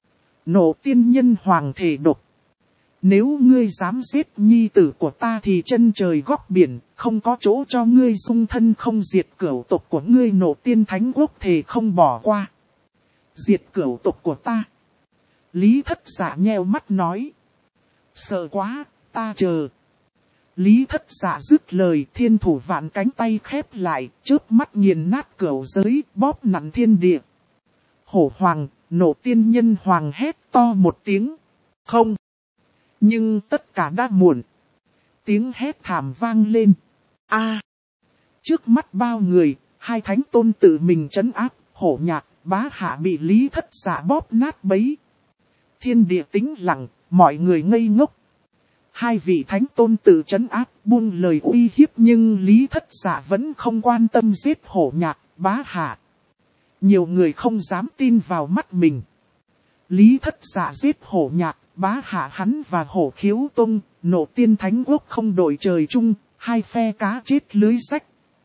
Nộ Tiên Nhân Hoàng thề độc. Nếu ngươi dám giết nhi tử của ta thì chân trời góc biển, không có chỗ cho ngươi dung thân không diệt cửu tộc của ngươi. Nộ Tiên Thánh Quốc thề không bỏ qua. Diệt cửu tộc của ta. Lý Thất Dạ nheo mắt nói. Sợ quá, ta chờ. Lý Thất Dạ dứt lời, thiên thủ vạn cánh tay khép lại, chớp mắt nghiền nát cửu giới, bóp nặn thiên địa. Hổ Hoàng, Nộ Tiên Nhân Hoàng hét to một tiếng. Không. Nhưng tất cả đã muộn. Tiếng hét thảm vang lên. A. Trước mắt bao người, hai thánh tôn tự mình trấn áp, Hổ Nhạc, Bá Hạ bị Lý Thất Dạ bóp nát bấy. Thiên địa tĩnh lặng, mọi người ngây ngốc. Hai vị thánh tôn tự trấn áp, buông lời uy hiếp nhưng Lý Thất Dạ vẫn không quan tâm giết Hổ Nhạc, Bá Hạ. Nhiều người không dám tin vào mắt mình. Lý Thất Dạ giết Hổ Nhạc, Bá Hạ, hắn và Hổ Khiếu Tông, Nộ Tiên Thánh Quốc không đội trời chung, hai phe cá chết lưới rách.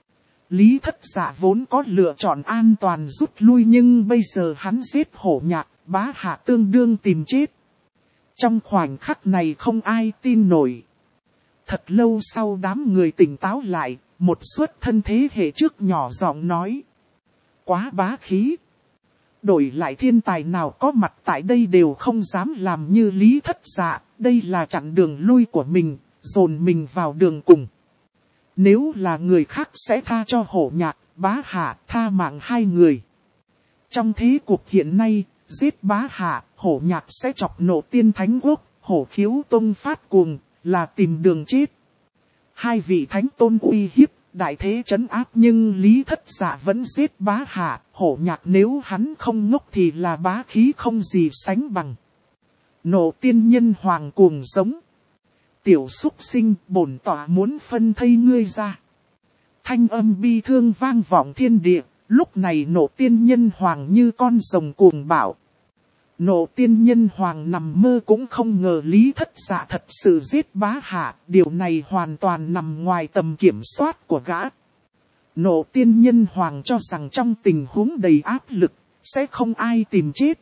Lý Thất Dạ vốn có lựa chọn an toàn rút lui nhưng bây giờ hắn giết Hổ Nhạc, Bá Hạ tương đương tìm chết. Trong khoảnh khắc này không ai tin nổi. Thật lâu sau đám người tỉnh táo lại, một suất thân thế hệ trước nhỏ giọng nói. Quá bá khí. Đổi lại thiên tài nào có mặt tại đây đều không dám làm như Lý Thất Dạ, đây là chặn đường lui của mình, dồn mình vào đường cùng. Nếu là người khác sẽ tha cho Hổ Nhạc, Bá Hạ, tha mạng hai người. Trong thế cuộc hiện nay, giết Bá Hạ, Hổ Nhạc sẽ chọc Nộ Tiên Thánh Quốc, Hổ Khiếu Tông phát cuồng, là tìm đường chết. Hai vị thánh tôn uy hiếp, đại thế trấn áp nhưng Lý Thất Dạ vẫn giết Bá Hạ, Hổ Nhạc nếu hắn không ngốc thì là bá khí không gì sánh bằng. Nộ Tiên Nhân Hoàng cuồng sống. Tiểu súc sinh, bổn tọa muốn phân thây ngươi ra. Thanh âm bi thương vang vọng thiên địa, lúc này Nộ Tiên Nhân Hoàng như con rồng cuồng bạo. Nộ Tiên Nhân Hoàng nằm mơ cũng không ngờ Lý Thất Dạ thật sự giết Bá Hạ, điều này hoàn toàn nằm ngoài tầm kiểm soát của gã. Nộ Tiên Nhân Hoàng cho rằng trong tình huống đầy áp lực, sẽ không ai tìm chết.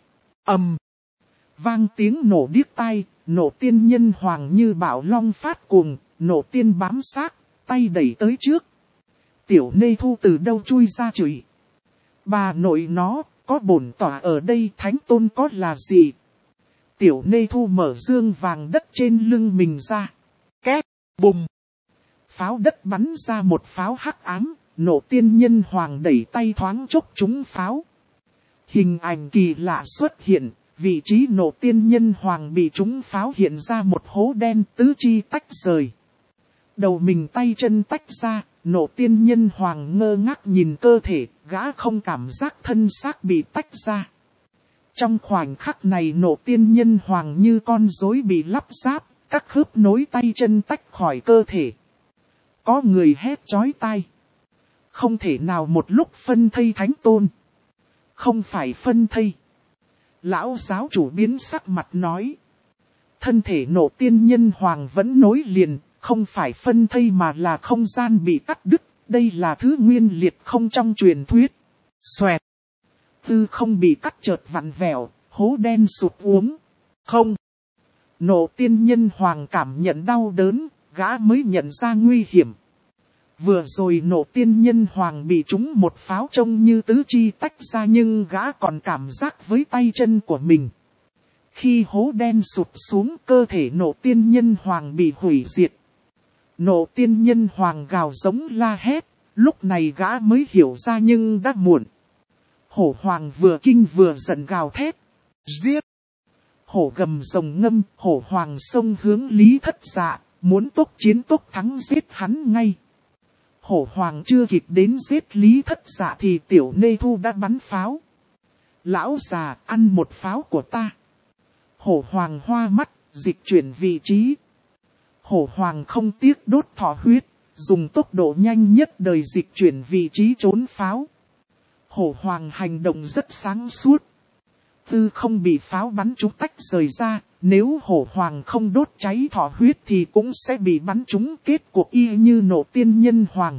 Vang tiếng nổ điếc tai, Nộ Tiên Nhân Hoàng như bạo long phát cuồng, Nộ Tiên bám sát, tay đẩy tới trước. Tiểu Nê Thu từ đâu chui ra chửi. Bà nội nó, có bổn tỏa ở đây thánh tôn có là gì? Tiểu Nê Thu mở dương vàng đất trên lưng mình ra. Két, bùng. Pháo đất bắn ra một pháo hắc ám, Nộ Tiên Nhân Hoàng đẩy tay thoáng chốc trúng pháo. Hình ảnh kỳ lạ xuất hiện, vị trí Nộ Tiên Nhân Hoàng bị trúng pháo hiện ra một hố đen tứ chi tách rời. Đầu mình tay chân tách ra, Nộ Tiên Nhân Hoàng ngơ ngác nhìn cơ thể, gã không cảm giác thân xác bị tách ra. Trong khoảnh khắc này Nộ Tiên Nhân Hoàng như con rối bị lắp ráp, các khớp nối tay chân tách khỏi cơ thể. Có người hét chói tai. Không thể nào một lúc phân thây thánh tôn. Không phải phân thây. Lão giáo chủ biến sắc mặt nói. Thân thể Nộ Tiên Nhân Hoàng vẫn nối liền, không phải phân thây mà là không gian bị cắt đứt. Đây là thứ nguyên liệt không trong truyền thuyết. Xoẹt. Tư không bị cắt chợt vặn vẹo, hố đen sụt uống. Không. Nộ Tiên Nhân Hoàng cảm nhận đau đớn, gã mới nhận ra nguy hiểm. Vừa rồi Nộ Tiên Nhân Hoàng bị trúng một pháo trông như tứ chi tách ra nhưng gã còn cảm giác với tay chân của mình. Khi hố đen sụp xuống cơ thể Nộ Tiên Nhân Hoàng bị hủy diệt. Nộ Tiên Nhân Hoàng gào giống la hét, lúc này gã mới hiểu ra nhưng đã muộn. Hổ Hoàng vừa kinh vừa giận gào thét. Giết! Hổ gầm rồng ngâm, Hổ Hoàng xông hướng Lý Thất Dạ, muốn tốc chiến tốc thắng giết hắn ngay. Hổ Hoàng chưa kịp đến giết Lý Thất Dạ thì Tiểu Nê Thu đã bắn pháo. Lão già ăn một pháo của ta. Hổ Hoàng hoa mắt, dịch chuyển vị trí. Hổ Hoàng không tiếc đốt thọ huyết, dùng tốc độ nhanh nhất đời dịch chuyển vị trí trốn pháo. Hổ Hoàng hành động rất sáng suốt. Tư không bị pháo bắn trúng tách rời ra, nếu Hổ Hoàng không đốt cháy thọ huyết thì cũng sẽ bị bắn trúng kết cuộc y như Nộ Tiên Nhân Hoàng.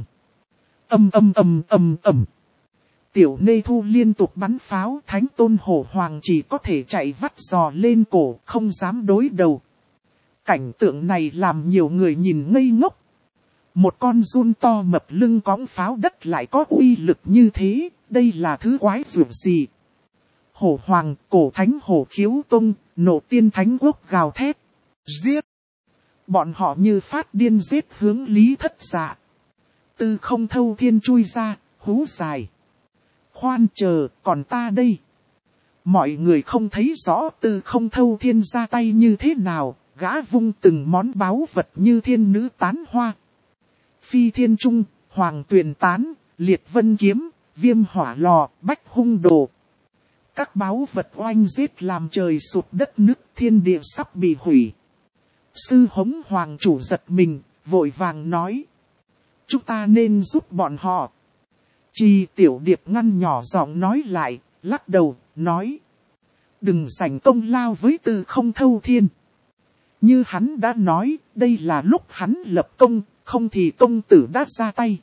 Tiểu Nê Thu liên tục bắn pháo, thánh tôn Hổ Hoàng chỉ có thể chạy vắt giò lên cổ, không dám đối đầu. Cảnh tượng này làm nhiều người nhìn ngây ngốc. Một con giun to mập lưng cõng pháo đất lại có uy lực như thế, đây là thứ quái dường gì? Hổ Hoàng, Cổ Thánh Hổ Khiếu Tông, Nộ Tiên Thánh Quốc gào thét. Giết! Bọn họ như phát điên giết hướng Lý Thất Dạ. Tư Không Thâu Thiên chui ra, hú dài. Khoan chờ, còn ta đây. Mọi người không thấy rõ Tư Không Thâu Thiên ra tay như thế nào, gã vung từng món báu vật như thiên nữ tán hoa. Phi thiên trung, hoàng tuyền tán, liệt vân kiếm, viêm hỏa lò, bách hung đồ. Các báu vật oanh giết làm trời sụp đất nứt, thiên địa sắp bị hủy. Sư Hống Hoàng chủ giật mình, vội vàng nói. Chúng ta nên giúp bọn họ. Trì Tiểu Điệp ngăn nhỏ giọng nói lại, lắc đầu, nói. Đừng giành công lao với Tư Không Thâu Thiên. Như hắn đã nói, đây là lúc hắn lập công, không thì công tử đã ra tay.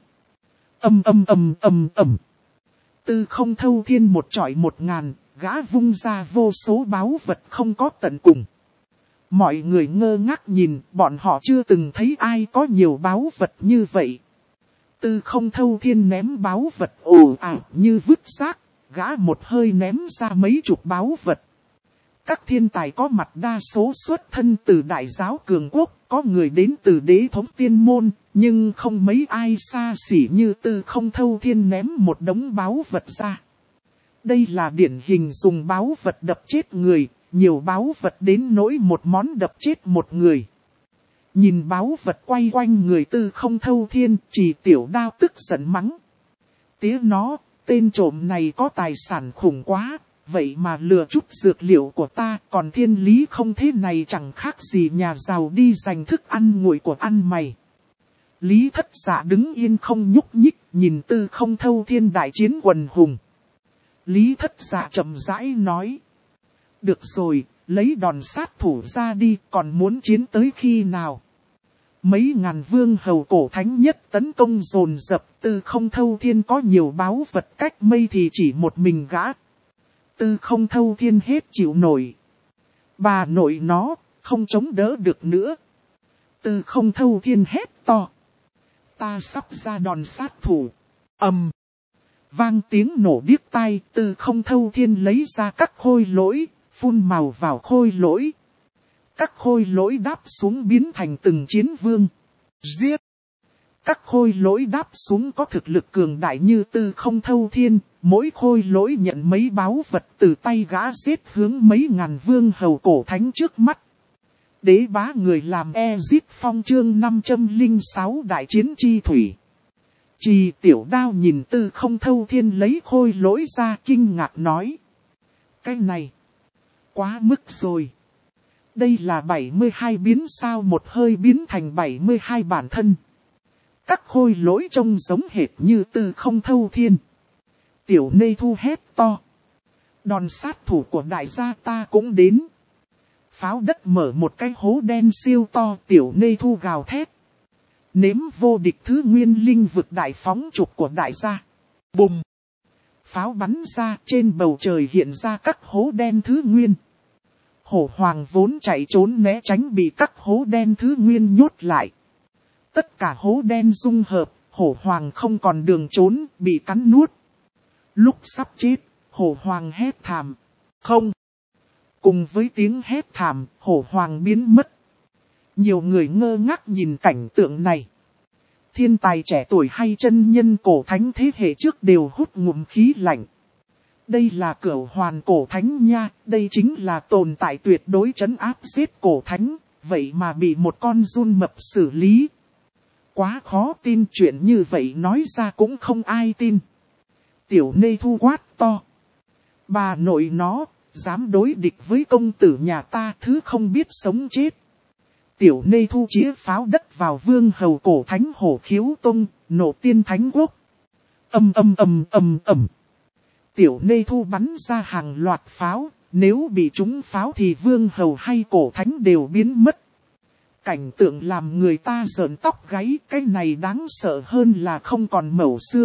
Tư Không Thâu Thiên một chọi 1000, gã vung ra vô số báu vật không có tận cùng. Mọi người ngơ ngác nhìn, bọn họ chưa từng thấy ai có nhiều báu vật như vậy. Tư Không Thâu Thiên ném báu vật ồ ạt như vứt xác, gã một hơi ném ra mấy chục báu vật. Các thiên tài có mặt đa số xuất thân từ đại giáo cường quốc, có người đến từ đế thống tiên môn, nhưng không mấy ai xa xỉ như Tư Không Thâu Thiên ném một đống báu vật ra. Đây là điển hình dùng báu vật đập chết người, nhiều báu vật đến nỗi một món đập chết một người. Nhìn báu vật quay quanh người Tư Không Thâu Thiên, Trì Tiểu Đao tức giận mắng. Tía nó, tên trộm này có tài sản khủng quá, vậy mà lừa chút dược liệu của ta, còn thiên lý không thế này chẳng khác gì nhà giàu đi giành thức ăn nguội của ăn mày. Lý Thất Dạ đứng yên không nhúc nhích, nhìn Tư Không Thâu Thiên đại chiến quần hùng. Lý Thất Dạ chậm rãi nói. Được rồi, lấy đòn sát thủ ra đi, còn muốn chiến tới khi nào? Mấy ngàn vương hầu cổ thánh nhất tấn công dồn dập, Tư Không Thâu Thiên có nhiều báu vật cách mây thì chỉ một mình gã. Tư Không Thâu Thiên hết chịu nổi. Bà nội nó, không chống đỡ được nữa. Tư Không Thâu Thiên hét to. Ta sắp ra đòn sát thủ. Vang tiếng nổ điếc tai, Tư Không Thâu Thiên lấy ra các khôi lỗi, phun màu vào khôi lỗi. Các khôi lỗi đáp xuống biến thành từng chiến vương. Giết! Các khôi lỗi đáp xuống có thực lực cường đại như Tư Không Thâu Thiên, mỗi khôi lỗi nhận mấy báu vật từ tay gã giết hướng mấy ngàn vương hầu cổ thánh trước mắt. Đế bá người làm giết phong chương 506 đại chiến chi thủy. Trì Tiểu Đao nhìn Tư Không Thâu Thiên lấy khôi lỗi ra kinh ngạc nói. Cái này, quá mức rồi. Đây là 72 biến sao một hơi biến thành 72 bản thân. Các khôi lỗi trông giống hệt như Tư Không Thâu Thiên. Tiểu Nê Thu hét to. Đòn sát thủ của đại gia ta cũng đến. Pháo đất mở một cái hố đen siêu to, Tiểu Nê Thu gào thét. Nếm vô địch thứ nguyên linh vực đại phóng trục của đại gia. Bùm! Pháo bắn ra, trên bầu trời hiện ra các hố đen thứ nguyên. Hổ Hoàng vốn chạy trốn né tránh bị các hố đen thứ nguyên nhốt lại. Tất cả hố đen dung hợp, Hổ Hoàng không còn đường trốn, bị cắn nuốt. Lúc sắp chết, Hổ Hoàng hét thảm. Không! Cùng với tiếng hét thảm, Hổ Hoàng biến mất. Nhiều người ngơ ngác nhìn cảnh tượng này. Thiên tài trẻ tuổi hay chân nhân cổ thánh thế hệ trước đều hút ngụm khí lạnh. Đây là Cửu Hoàn cổ thánh nha, đây chính là tồn tại tuyệt đối trấn áp giết cổ thánh, vậy mà bị một con giun mập xử lý. Quá khó tin, chuyện như vậy nói ra cũng không ai tin. Tiểu Nê Thu quát to. Bà nội nó, dám đối địch với công tử nhà ta, thứ không biết sống chết. Tiểu Nê Thu chĩa pháo đất vào vương hầu cổ thánh Hổ Khiếu Tông, Nộ Tiên Thánh Quốc. Tiểu Nê Thu bắn ra hàng loạt pháo, nếu bị trúng pháo thì vương hầu hay cổ thánh đều biến mất. Cảnh tượng làm người ta rợn tóc gáy, cái này đáng sợ hơn là không còn mẩu xương.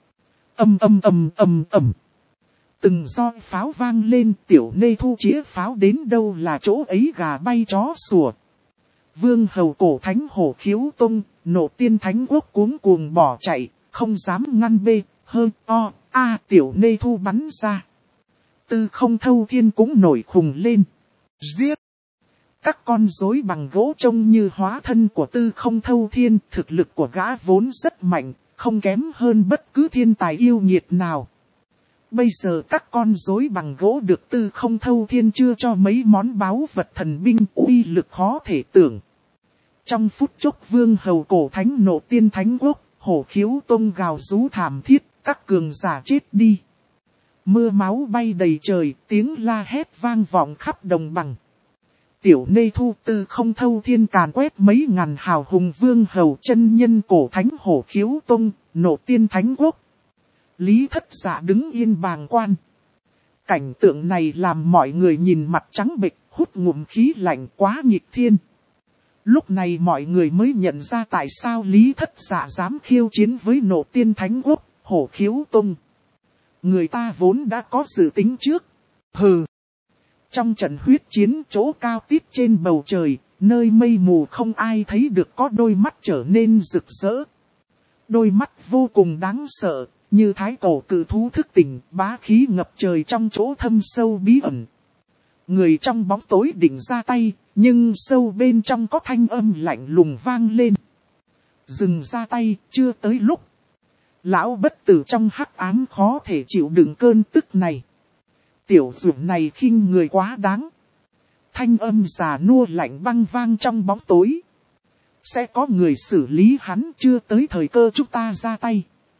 Từng roi pháo vang lên, Tiểu Nê Thu chĩa pháo đến đâu là chỗ ấy gà bay chó sủa. Vương hầu cổ thánh Hổ Khiếu Tông, Nộ Tiên Thánh Quốc cuống cuồng bỏ chạy, không dám ngăn bê, Tiểu Nê Thu bắn ra. Tư Không Thâu Thiên cũng nổi khùng lên. Giết! Các con rối bằng gỗ trông như hóa thân của Tư Không Thâu Thiên, thực lực của gã vốn rất mạnh, không kém hơn bất cứ thiên tài yêu nghiệt nào. Bây giờ các con rối bằng gỗ được Tư Không Thâu Thiên chưa cho mấy món báu vật thần binh uy lực khó thể tưởng. Trong phút chốc Vương Hầu Cổ Thánh nộ tiên thánh quốc, Hổ Khiếu Tông gào rú thảm thiết, các cường giả chết đi. Mưa máu bay đầy trời, tiếng la hét vang vọng khắp đồng bằng. Tiểu Nê Thu Tư Không Thâu Thiên càn quét mấy ngàn hào hùng Vương Hầu chân nhân Cổ Thánh Hổ Khiếu Tông, nộ tiên thánh quốc. Lý Thất Dạ đứng yên bàng quan. Cảnh tượng này làm mọi người nhìn mặt trắng bệch, hút ngụm khí lạnh quá nghịch thiên. Lúc này mọi người mới nhận ra tại sao Lý Thất Dạ dám khiêu chiến với nộ tiên thánh quốc, Hổ Khiếu Tông. Người ta vốn đã có dự tính trước. Hừ. Trong trận huyết chiến chỗ cao tít trên bầu trời, nơi mây mù không ai thấy được có đôi mắt trở nên rực rỡ. Đôi mắt vô cùng đáng sợ, như thái cổ cự thú thức tỉnh, bá khí ngập trời trong chỗ thâm sâu bí ẩn. Người trong bóng tối định ra tay, nhưng sâu bên trong có thanh âm lạnh lùng vang lên. Dừng ra tay, chưa tới lúc. Lão bất tử trong hắc ám khó thể chịu đựng cơn tức này. Tiểu dũng này khinh người quá đáng. Thanh âm già nua lạnh băng vang trong bóng tối. Sẽ có người xử lý hắn, chưa tới thời cơ chúng ta ra tay.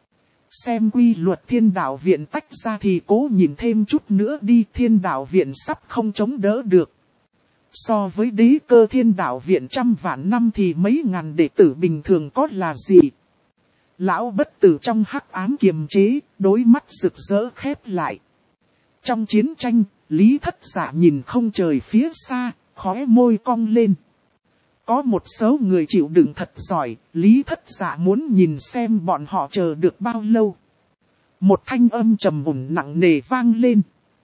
Xem quy luật Thiên Đạo Viện tách ra thì cố nhìn thêm chút nữa đi, Thiên Đạo Viện sắp không chống đỡ được. So với đế cơ Thiên Đạo Viện trăm vạn năm thì mấy ngàn đệ tử bình thường có là gì. Lão bất tử trong hắc ám kiềm chế, đôi mắt rực rỡ khép lại. Trong chiến tranh, Lý Thất Dạ nhìn không trời phía xa, khóe môi cong lên. Có một số người chịu đựng thật giỏi, Lý Thất Dạ muốn nhìn xem bọn họ chờ được bao lâu. Một thanh âm trầm ổn nặng nề vang lên.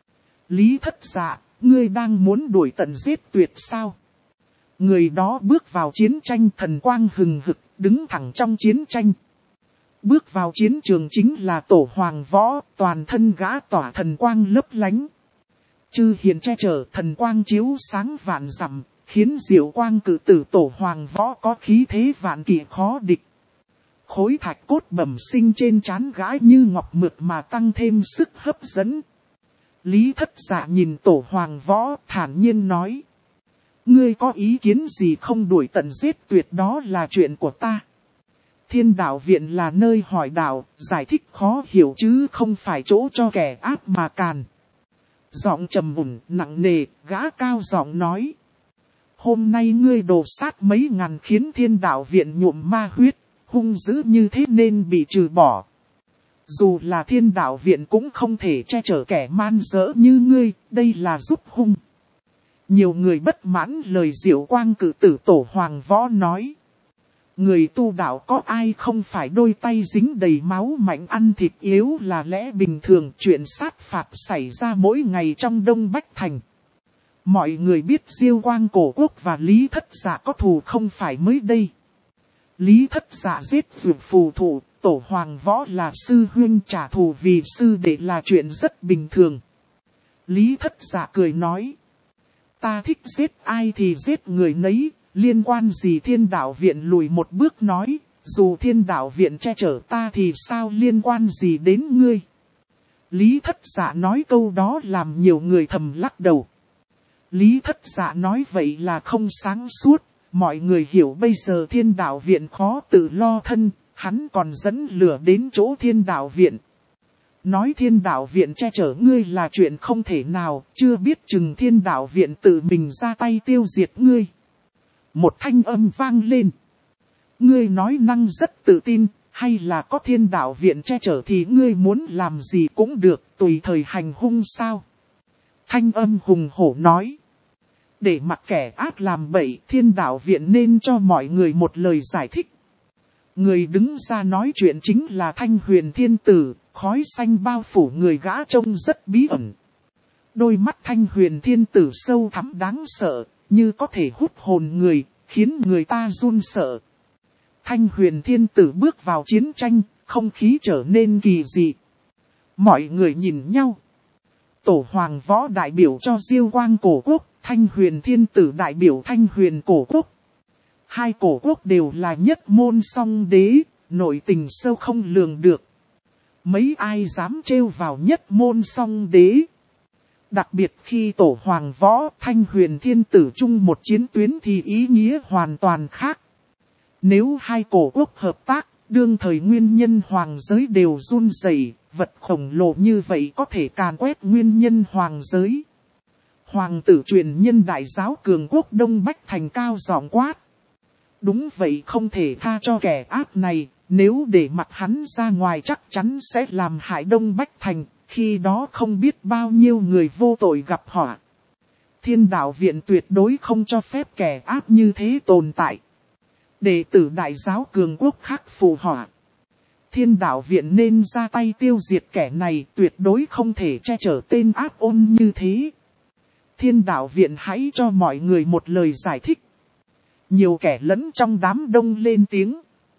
Lý Thất Dạ, ngươi đang muốn đuổi tận giết tuyệt sao? Người đó bước vào chiến tranh, thần quang hừng hực, đứng thẳng trong chiến tranh. Bước vào chiến trường chính là Tổ Hoàng Võ, toàn thân gã tỏa thần quang lấp lánh. Chư hiền che chở, thần quang chiếu sáng vạn dặm, khiến diệu quang cự tử Tổ Hoàng Võ có khí thế vạn kỳ khó địch. Khối thạch cốt bẩm sinh trên trán gã như ngọc mượt mà tăng thêm sức hấp dẫn. Lý Thất Dạ nhìn Tổ Hoàng Võ thản nhiên nói. Ngươi có ý kiến gì không đuổi tận giết tuyệt, đó là chuyện của ta. Thiên Đạo Viện là nơi hỏi đạo, giải thích khó hiểu chứ không phải chỗ cho kẻ ác mà càn. Giọng trầm ổn, nặng nề, gã cao giọng nói. Hôm nay ngươi đổ sát mấy ngàn khiến Thiên Đạo Viện nhuộm ma huyết, hung dữ như thế nên bị trừ bỏ. Dù là Thiên Đạo Viện cũng không thể che chở kẻ man dỡ như ngươi, đây là giúp hung. Nhiều người bất mãn lời diệu quang cự tử Tổ Hoàng Võ nói. Người tu đạo có ai không phải đôi tay dính đầy máu mạnh ăn thịt yếu là lẽ bình thường, chuyện sát phạt xảy ra mỗi ngày trong Đông Bách Thành. Mọi người biết Diêu Quang Cổ Quốc và Lý Thất Dạ có thù không phải mới đây. Lý Thất Dạ giết dược phù thụ, Tổ Hoàng Võ là sư huynh trả thù vì sư đệ là chuyện rất bình thường. Lý Thất Dạ cười nói. Ta thích giết ai thì giết người nấy. Liên quan gì Thiên Đạo Viện lùi một bước nói, dù Thiên Đạo Viện che chở ta thì sao liên quan gì đến ngươi. Lý Thất Dạ nói câu đó làm nhiều người thầm lắc đầu. Lý Thất Dạ nói vậy là không sáng suốt, mọi người hiểu bây giờ Thiên Đạo Viện khó tự lo thân, hắn còn dẫn lửa đến chỗ Thiên Đạo Viện. Nói Thiên Đạo Viện che chở ngươi là chuyện không thể nào, chưa biết chừng Thiên Đạo Viện tự mình ra tay tiêu diệt ngươi. Một thanh âm vang lên. Ngươi nói năng rất tự tin, hay là có Thiên Đạo Viện che chở thì ngươi muốn làm gì cũng được, tùy thời hành hung sao? Thanh âm hùng hổ nói. Để mặc kẻ ác làm bậy, Thiên Đạo Viện nên cho mọi người một lời giải thích. Người đứng ra nói chuyện chính là Thanh Huyền Thiên Tử, khói xanh bao phủ người gã trông rất bí ẩn. Đôi mắt Thanh Huyền Thiên Tử sâu thẳm đáng sợ, như có thể hút hồn người, khiến người ta run sợ. Thanh Huyền Thiên Tử bước vào chiến tranh, không khí trở nên kỳ dị. Mọi người nhìn nhau. Tổ Hoàng Võ đại biểu cho Diêu Quang cổ quốc, Thanh Huyền Thiên Tử đại biểu Thanh Huyền cổ quốc. Hai cổ quốc đều là nhất môn song đế, nội tình sâu không lường được. Mấy ai dám trêu vào nhất môn song đế. Đặc biệt khi Tổ Hoàng Võ, Thanh Huyền Thiên Tử chung một chiến tuyến thì ý nghĩa hoàn toàn khác. Nếu hai cổ quốc hợp tác, đương thời nguyên nhân hoàng giới đều run rẩy, vật khổng lồ như vậy có thể càn quét nguyên nhân hoàng giới. Hoàng tử truyền nhân đại giáo cường quốc Đông Bách Thành cao giọng quát. Đúng vậy, không thể tha cho kẻ ác này, nếu để mặc hắn ra ngoài chắc chắn sẽ làm hại Đông Bách Thành, khi đó không biết bao nhiêu người vô tội gặp họa. Thiên đạo viện tuyệt đối không cho phép kẻ ác như thế tồn tại. Đệ tử đại giáo cường quốc khác phù họa. Thiên đạo viện nên ra tay tiêu diệt kẻ này, tuyệt đối không thể che chở tên ác ôn như thế. Thiên đạo viện hãy cho mọi người một lời giải thích. Nhiều kẻ lẫn trong đám đông lên tiếng.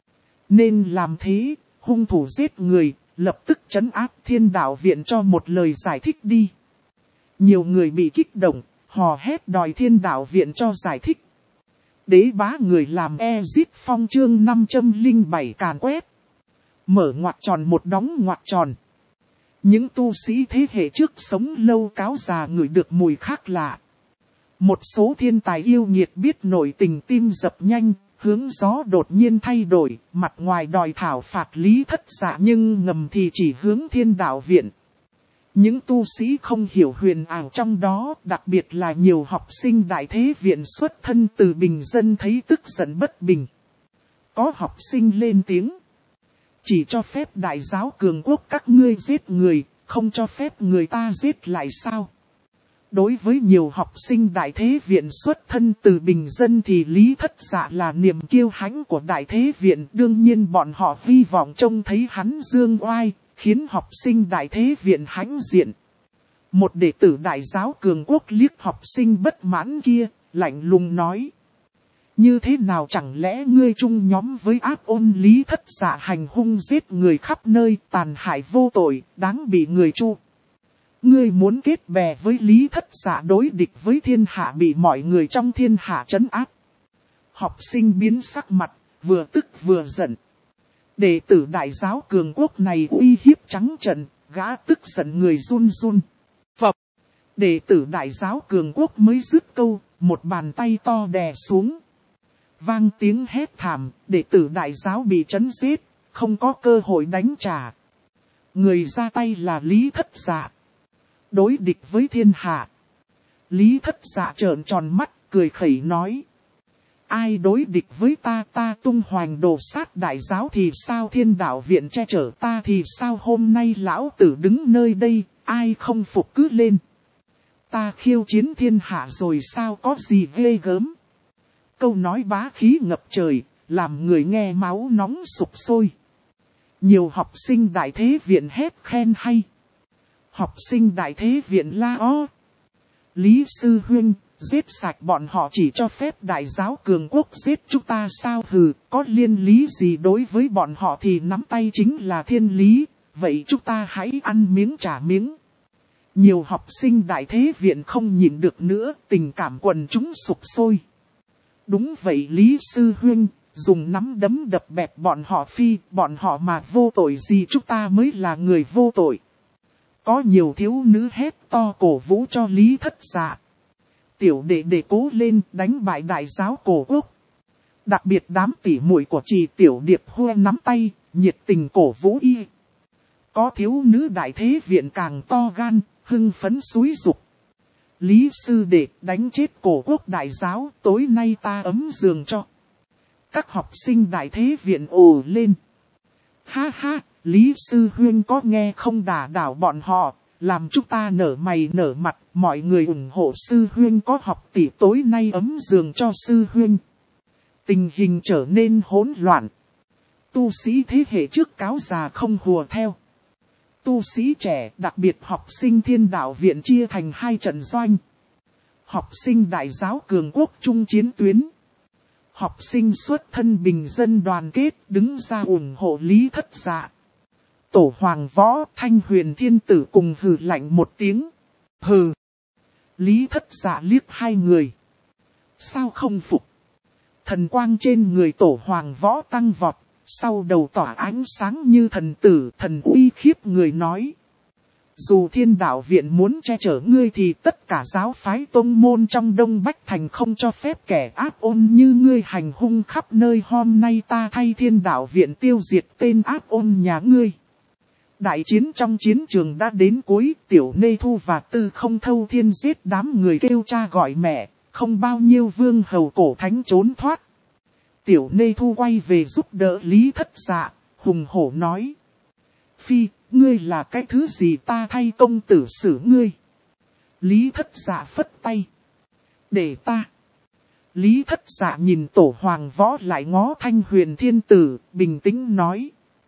Nên làm thế, hung thủ giết người, lập tức trấn áp thiên đạo viện cho một lời giải thích đi. Nhiều người bị kích động, hò hét đòi thiên đạo viện cho giải thích. Đế bá người làm Ezit Phong chương 507 càn quét. Mở ngoặc tròn một đóng ngoặc tròn. Những tu sĩ thế hệ trước sống lâu cáo già ngửi được mùi khác lạ. Một số thiên tài yêu nghiệt biết nổi tình tim dập nhanh, hướng gió đột nhiên thay đổi, mặt ngoài đòi thảo phạt Lý Thất Dạ nhưng ngầm thì chỉ hướng thiên đạo viện. Những tu sĩ không hiểu huyền ảo trong đó, đặc biệt là nhiều học sinh đại thế viện xuất thân từ bình dân thấy tức giận bất bình. Có học sinh lên tiếng. Chỉ cho phép đại giáo cường quốc các ngươi giết người, không cho phép người ta giết lại sao? Đối với nhiều học sinh đại thế viện xuất thân từ bình dân thì Lý Thất Dạ là niềm kiêu hãnh của đại thế viện. Đương nhiên bọn họ hy vọng trông thấy hắn dương oai, khiến học sinh đại thế viện hãnh diện. Một đệ tử đại giáo cường quốc liếc học sinh bất mãn kia, lạnh lùng nói. Như thế nào chẳng lẽ ngươi chung nhóm với ác ôn Lý Thất Dạ hành hung giết người khắp nơi, tàn hại vô tội, đáng bị người chu. Ngươi muốn kết bè với Lý Thất Dạ đối địch với thiên hạ bị mọi người trong thiên hạ trấn áp. Học sinh biến sắc mặt, vừa tức vừa giận. Đệ tử đại giáo cường quốc này uy hiếp trắng trợn, gã tức giận người run run. Phập! Đệ tử đại giáo cường quốc mới dứt câu, một bàn tay to đè xuống. Vang tiếng hét thảm, đệ tử đại giáo bị trấn giết, không có cơ hội đánh trả. Người ra tay là Lý Thất Dạ. Đối địch với thiên hạ. Lý Thất Dạ trợn tròn mắt, cười khẩy nói. Ai đối địch với ta tung hoành đồ sát đại giáo thì sao, thiên đạo viện che chở ta thì sao, hôm nay lão tử đứng nơi đây, ai không phục cứ lên. Ta khiêu chiến thiên hạ rồi sao, có gì ghê gớm. Câu nói bá khí ngập trời, làm người nghe máu nóng sục sôi. Nhiều học sinh đại thế viện hét khen hay. Học sinh đại thế viện la ó. Lý sư huynh, giết sạch bọn họ chỉ cho phép đại giáo cường quốc giết chúng ta sao, hừ, có liên lý gì đối với bọn họ thì nắm tay chính là thiên lý, vậy chúng ta hãy ăn miếng trả miếng. Nhiều học sinh đại thế viện không nhịn được nữa, tình cảm quần chúng sục sôi. Đúng vậy Lý sư huynh, dùng nắm đấm đập bẹp bọn họ phi, bọn họ mà vô tội gì chúng ta mới là người vô tội. Có nhiều thiếu nữ hét to cổ vũ cho Lý Thất Dạ. Tiểu đệ đệ cố lên, đánh bại đại giáo cổ quốc. Đặc biệt đám tỉ muội của chị Tiểu Điệp hô nắm tay, nhiệt tình cổ vũ y. Có thiếu nữ đại thế viện càng to gan, hưng phấn xúi dục. Lý sư đệ đánh chết cổ quốc đại giáo, tối nay ta ấm giường cho. Các học sinh đại thế viện ồ lên. Ha ha, Lý sư huynh có nghe không, đả đảo bọn họ, làm chúng ta nở mày nở mặt, mọi người ủng hộ sư huynh có học tỷ, tối nay ấm giường cho sư huynh. Tình hình trở nên hỗn loạn. Tu sĩ thế hệ trước cáo già không hùa theo. Tu sĩ trẻ, đặc biệt học sinh thiên đạo viện chia thành hai trận doanh. Học sinh đại giáo cường quốc trung chiến tuyến. Học sinh xuất thân bình dân đoàn kết đứng ra ủng hộ Lý Thất Dạ. Tổ Hoàng Võ, Thanh Huyền Thiên Tử cùng hừ lạnh một tiếng. Hừ. Lý Thất Dạ liếc hai người. Sao không phục? Thần quang trên người Tổ Hoàng Võ tăng vọt, sau đầu tỏa ánh sáng như thần tử, thần uy khiếp người nói. Dù Thiên Đạo Viện muốn che chở ngươi thì tất cả giáo phái tông môn trong Đông Bách Thành không cho phép kẻ ác ôn như ngươi hành hung khắp nơi. Hôm nay ta thay Thiên Đạo Viện tiêu diệt tên ác ôn nhà ngươi. Đại chiến trong chiến trường đã đến cuối, Tiểu Nê Thu và Tư Không Thâu Thiên giết đám người kêu cha gọi mẹ, không bao nhiêu vương hầu cổ thánh trốn thoát. Tiểu Nê Thu quay về giúp đỡ Lý Thất Dạ, hùng hổ nói. Phi, ngươi là cái thứ gì ta thay công tử xử ngươi? Lý Thất Dạ phất tay. Để ta. Lý Thất Dạ nhìn Tổ Hoàng Võ lại ngó Thanh Huyền Thiên Tử, bình tĩnh nói.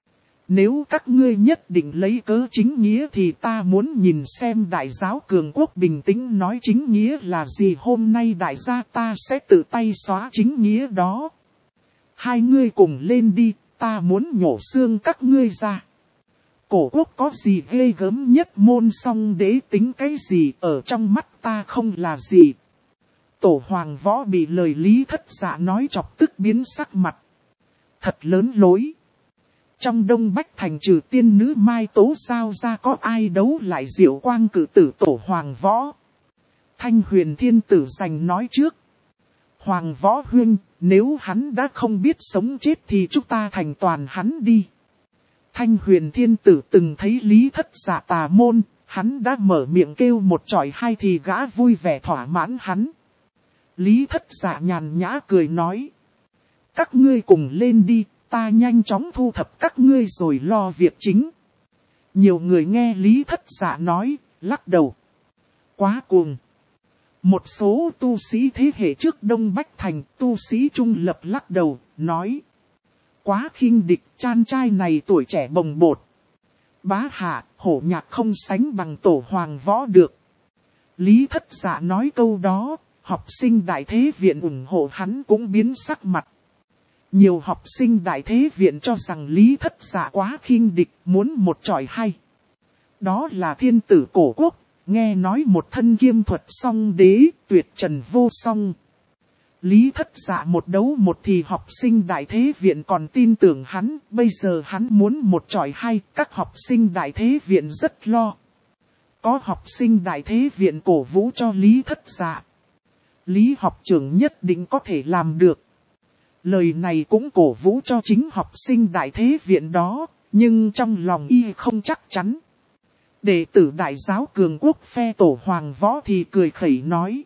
Nếu các ngươi nhất định lấy cớ chính nghĩa thì ta muốn nhìn xem đại giáo cường quốc bình tĩnh nói chính nghĩa là gì. Hôm nay đại gia ta sẽ tự tay xóa chính nghĩa đó. Hai ngươi cùng lên đi, ta muốn nhổ xương các ngươi ra. Cổ quốc có gì ghê gớm nhất, môn song đế tính cái gì, ở trong mắt ta không là gì. Tổ Hoàng Võ bị lời Lý Thất Dạ nói chọc tức biến sắc mặt. Thật lớn lối. Trong Đông Bách Thành trừ tiên nữ Mai Tố Giao ra có ai đấu lại Diệu Quang cử tử Tổ Hoàng Võ. Thanh Huyền Thiên Tử giành nói trước. Hoàng Võ huynh, nếu hắn đã không biết sống chết thì chúng ta thành toàn hắn đi. Thanh Huyền Thiên Tử từng thấy Lý Thất Dạ tà môn, hắn đã mở miệng kêu một chọi hai thì gã vui vẻ thỏa mãn hắn. Lý Thất Dạ nhàn nhã cười nói. Các ngươi cùng lên đi, ta nhanh chóng thu thập các ngươi rồi lo việc chính. Nhiều người nghe Lý Thất Dạ nói, lắc đầu. Quá cuồng. Một số tu sĩ thế hệ trước Đông Bách Thành, tu sĩ trung lập lắc đầu, nói. Quá khinh địch, chan trai này tuổi trẻ bồng bột. Bá hạ, hổ nhạc không sánh bằng Tổ Hoàng Võ được. Lý Thất Dạ nói câu đó, học sinh Đại Thế Viện ủng hộ hắn cũng biến sắc mặt. Nhiều học sinh Đại Thế Viện cho rằng Lý Thất Dạ quá khinh địch, muốn một chọi hay. Đó là thiên tử cổ quốc, nghe nói một thân kiêm thuật song đế, tuyệt trần vô song. Lý Thất Dạ một đấu một thì học sinh Đại Thế Viện còn tin tưởng hắn, bây giờ hắn muốn một chọi hai, các học sinh Đại Thế Viện rất lo. Có học sinh Đại Thế Viện cổ vũ cho Lý Thất Dạ. Lý học trưởng nhất định có thể làm được. Lời này cũng cổ vũ cho chính học sinh Đại Thế Viện đó, nhưng trong lòng y không chắc chắn. Đệ tử Đại giáo cường quốc phe Tổ Hoàng Võ thì cười khẩy nói.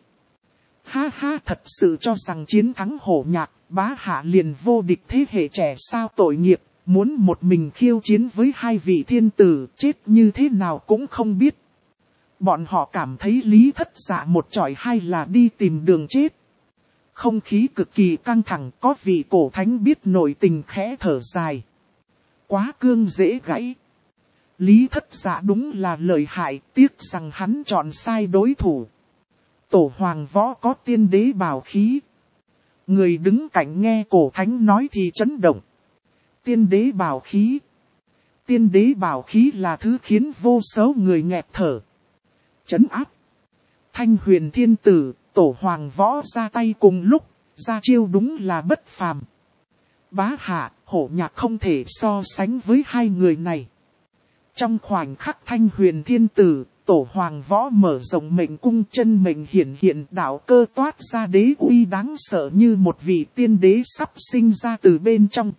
Ha ha, thật sự cho rằng chiến thắng hổ nhạc, bá hạ liền vô địch thế hệ trẻ sao tội nghiệp, muốn một mình khiêu chiến với hai vị thiên tử, chết như thế nào cũng không biết. Bọn họ cảm thấy Lý Thất Dạ một chọi hai là đi tìm đường chết. Không khí cực kỳ căng thẳng, có vị cổ thánh biết nội tình khẽ thở dài. Quá cương dễ gãy. Lý Thất Dạ đúng là lợi hại, tiếc rằng hắn chọn sai đối thủ. Tổ Hoàng Võ có tiên đế bảo khí. Người đứng cạnh nghe cổ thánh nói thì chấn động. Tiên đế bảo khí. Tiên đế bảo khí là thứ khiến vô số người nghẹt thở. Chấn áp. Thanh Huyền Thiên Tử, Tổ Hoàng Võ ra tay cùng lúc, ra chiêu đúng là bất phàm. Bá hạ, hổ nhạc không thể so sánh với hai người này. Trong khoảnh khắc Thanh Huyền Thiên Tử, Tổ Hoàng Võ mở rộng mệnh cung, chân mệnh hiển hiện, đạo cơ toát ra đế uy đáng sợ như một vị tiên đế sắp sinh ra từ bên trong.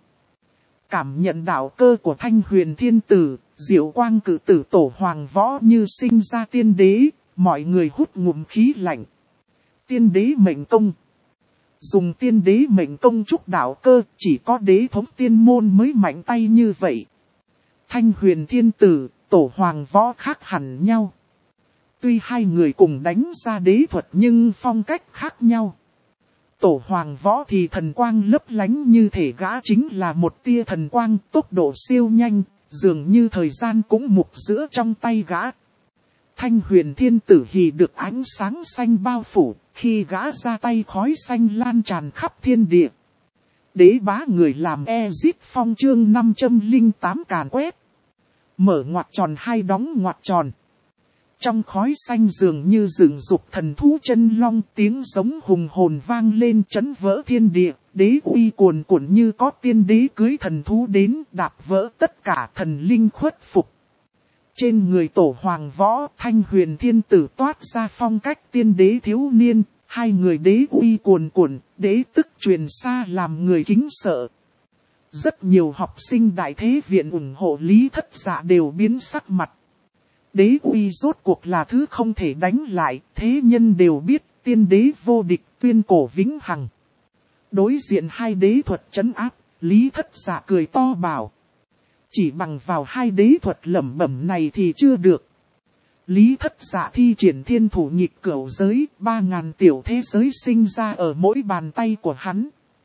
Cảm nhận đạo cơ của Thanh Huyền Thiên Tử, Diệu Quang cử tử Tổ Hoàng Võ như sinh ra tiên đế, mọi người hút ngụm khí lạnh. Tiên đế mệnh công. Dùng tiên đế mệnh công trúc đạo cơ, chỉ có đế thống tiên môn mới mạnh tay như vậy. Thanh Huyền Thiên Tử, Tổ Hoàng Võ khác hẳn nhau. Tuy hai người cùng đánh ra đế thuật nhưng phong cách khác nhau. Tổ Hoàng Võ thì thần quang lấp lánh như thể gã chính là một tia thần quang, tốc độ siêu nhanh, dường như thời gian cũng mục giữa trong tay gã. Thanh Huyền Thiên Tử hì được ánh sáng xanh bao phủ, khi gã ra tay khói xanh lan tràn khắp thiên địa. Đế bá người làm Ezit Phong chương 508 càn quét. Mở ngoặc tròn hai đóng ngoặc tròn. Trong khói xanh dường như dựng dục thần thú chân long, tiếng giống hùng hồn vang lên chấn vỡ thiên địa, đế uy cuồn cuộn như có tiên đế cưới thần thú đến đạp vỡ tất cả thần linh khuất phục. Trên người Tổ Hoàng Võ, Thanh Huyền Thiên Tử toát ra phong cách tiên đế thiếu niên, hai người đế uy cuồn cuộn, đế tức truyền xa làm người kính sợ. Rất nhiều học sinh Đại Thế Viện ủng hộ Lý Thất Dạ đều biến sắc mặt. Đế uy rốt cuộc là thứ không thể đánh lại, thế nhân đều biết tiên đế vô địch, tuyên cổ vĩnh hằng. Đối diện hai đế thuật trấn áp, Lý Thất Dạ cười to bảo. Chỉ bằng vào hai đế thuật lẩm bẩm này thì chưa được. Lý Thất Dạ thi triển thiên thủ nghịch cửu giới, 3000 tiểu thế giới sinh ra ở mỗi bàn tay của hắn.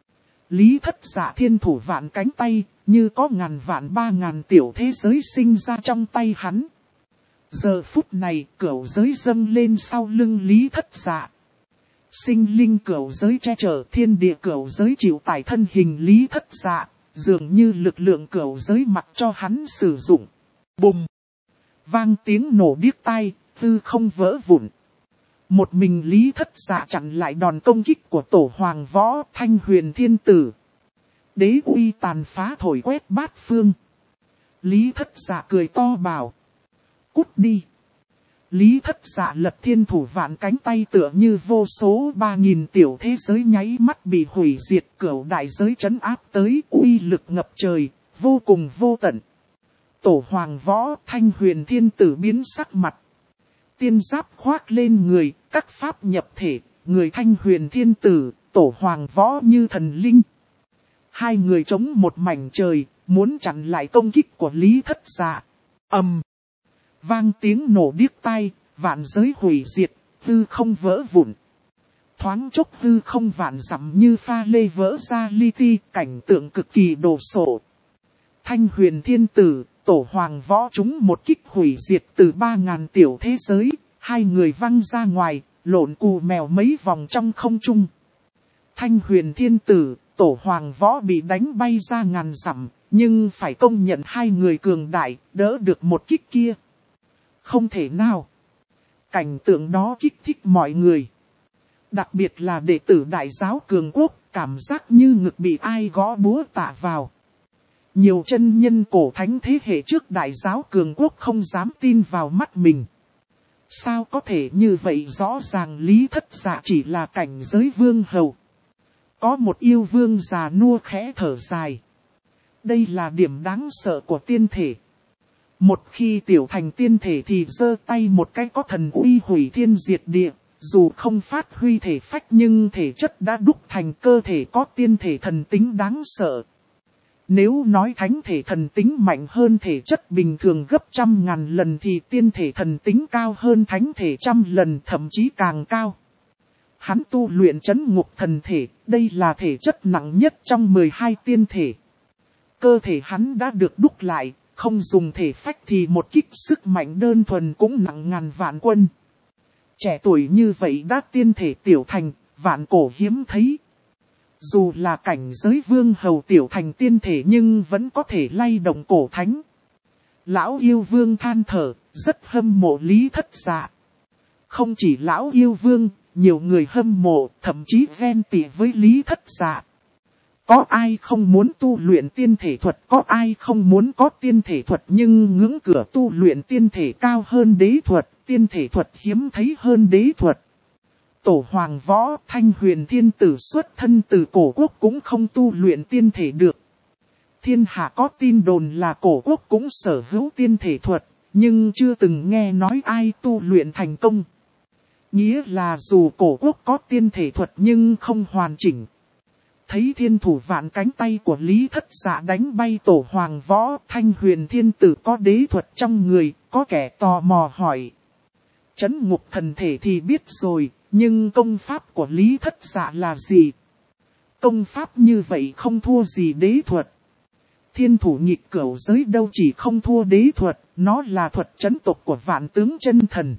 Lý Thất Dạ thiên thủ vạn cánh tay, như có ngàn vạn 3000 tiểu thế giới sinh ra trong tay hắn. Giờ phút này cửu giới dâng lên sau lưng Lý Thất Dạ. Sinh linh cửu giới che chở, thiên địa cửu giới chịu tải thân hình Lý Thất Dạ, dường như lực lượng cửu giới mặc cho hắn sử dụng. Bùm! Vang tiếng nổ điếc tai, hư không vỡ vụn. Một mình Lý Thất Dạ chặn lại đòn công kích của Tổ Hoàng Võ, Thanh Huyền Thiên Tử. Đế uy tàn phá thổi quét bát phương. Lý Thất Dạ cười to bảo. Cút đi! Lý Thất Dạ lật thiên thủ vạn cánh tay tựa như vô số 3000 tiểu thế giới nháy mắt bị hủy diệt, cửu đại giới trấn áp tới, uy lực ngập trời, vô cùng vô tận. Tổ Hoàng Võ, Thanh Huyền Thiên Tử biến sắc mặt. Tiên giáp khoác lên người, các pháp nhập thể, người Thanh Huyền Thiên Tử, Tổ Hoàng Võ như thần linh. Hai người chống một mảnh trời, muốn chặn lại công kích của Lý Thất Dạ. Ầm! Vang tiếng nổ điếc tai, vạn giới hủy diệt, hư không vỡ vụn. Thoáng chốc hư không vạn dặm như pha lê vỡ ra li ti, cảnh tượng cực kỳ đồ sộ. Thanh Huyền Thiên Tử, Tổ Hoàng Võ chúng một kích hủy diệt từ 3000 tiểu thế giới, hai người văng ra ngoài, lộn cù mèo mấy vòng trong không trung. Thanh Huyền Thiên Tử, Tổ Hoàng Võ bị đánh bay ra ngàn dặm, nhưng phải công nhận hai người cường đại, đỡ được một kích kia. Không thể nào. Cảnh tượng đó kích thích mọi người. Đặc biệt là đệ tử Đại giáo Cường Quốc, cảm giác như ngực bị ai gõ búa tạ vào. Nhiều chân nhân cổ thánh thế hệ trước Đại giáo Cường Quốc không dám tin vào mắt mình. Sao có thể như vậy? Rõ ràng Lý Thất Dạ chỉ là cảnh giới vương hầu. Có một yêu vương già nua khẽ thở dài. Đây là điểm đáng sợ của tiên thể. Một khi tiểu thành tiên thể thì giơ tay một cái có thần uy hủy thiên diệt địa. Dù không phát huy thể phách nhưng thể chất đã đúc thành cơ thể có tiên thể thần tính đáng sợ. Nếu nói thánh thể thần tính mạnh hơn thể chất bình thường gấp 100.000 lần thì tiên thể thần tính cao hơn thánh thể 100 lần, thậm chí càng cao. Hắn tu luyện trấn ngục thần thể, đây là thể chất nặng nhất trong 12 tiên thể. Cơ thể hắn đã được đúc lại, không dùng thể phách thì một kích sức mạnh đơn thuần cũng nặng ngàn vạn quân. Trẻ tuổi như vậy đã tiên thể tiểu thành, vạn cổ hiếm thấy. Dù là cảnh giới vương hầu tiểu thành tiên thể nhưng vẫn có thể lay động cổ thánh. Lão yêu vương than thở, rất hâm mộ Lý Thất Dạ. Không chỉ lão yêu vương, nhiều người hâm mộ, thậm chí ghen tị với Lý Thất Dạ. Có ai không muốn tu luyện tiên thể thuật, có ai không muốn có tiên thể thuật nhưng ngưỡng cửa tu luyện tiên thể cao hơn đế thuật, tiên thể thuật hiếm thấy hơn đế thuật. Tổ Hoàng Võ, Thanh Huyền Thiên Tử xuất thân từ cổ quốc cũng không tu luyện tiên thể được. Thiên hạ có tin đồn là cổ quốc cũng sở hữu tiên thể thuật, nhưng chưa từng nghe nói ai tu luyện thành công. Nghĩa là dù cổ quốc có tiên thể thuật nhưng không hoàn chỉnh. Thấy thiên thủ vạn cánh tay của Lý Thất Dạ đánh bay Tổ Hoàng Võ, Thanh Huyền Thiên Tử có đế thuật trong người, có kẻ tò mò hỏi. Trấn ngục thần thể thì biết rồi, nhưng công pháp của Lý Thất Dạ là gì? Công pháp như vậy không thua gì đế thuật. Thiên thủ nghịch cửu giới đâu chỉ không thua đế thuật, nó là thuật trấn tộc của vạn tướng chân thần.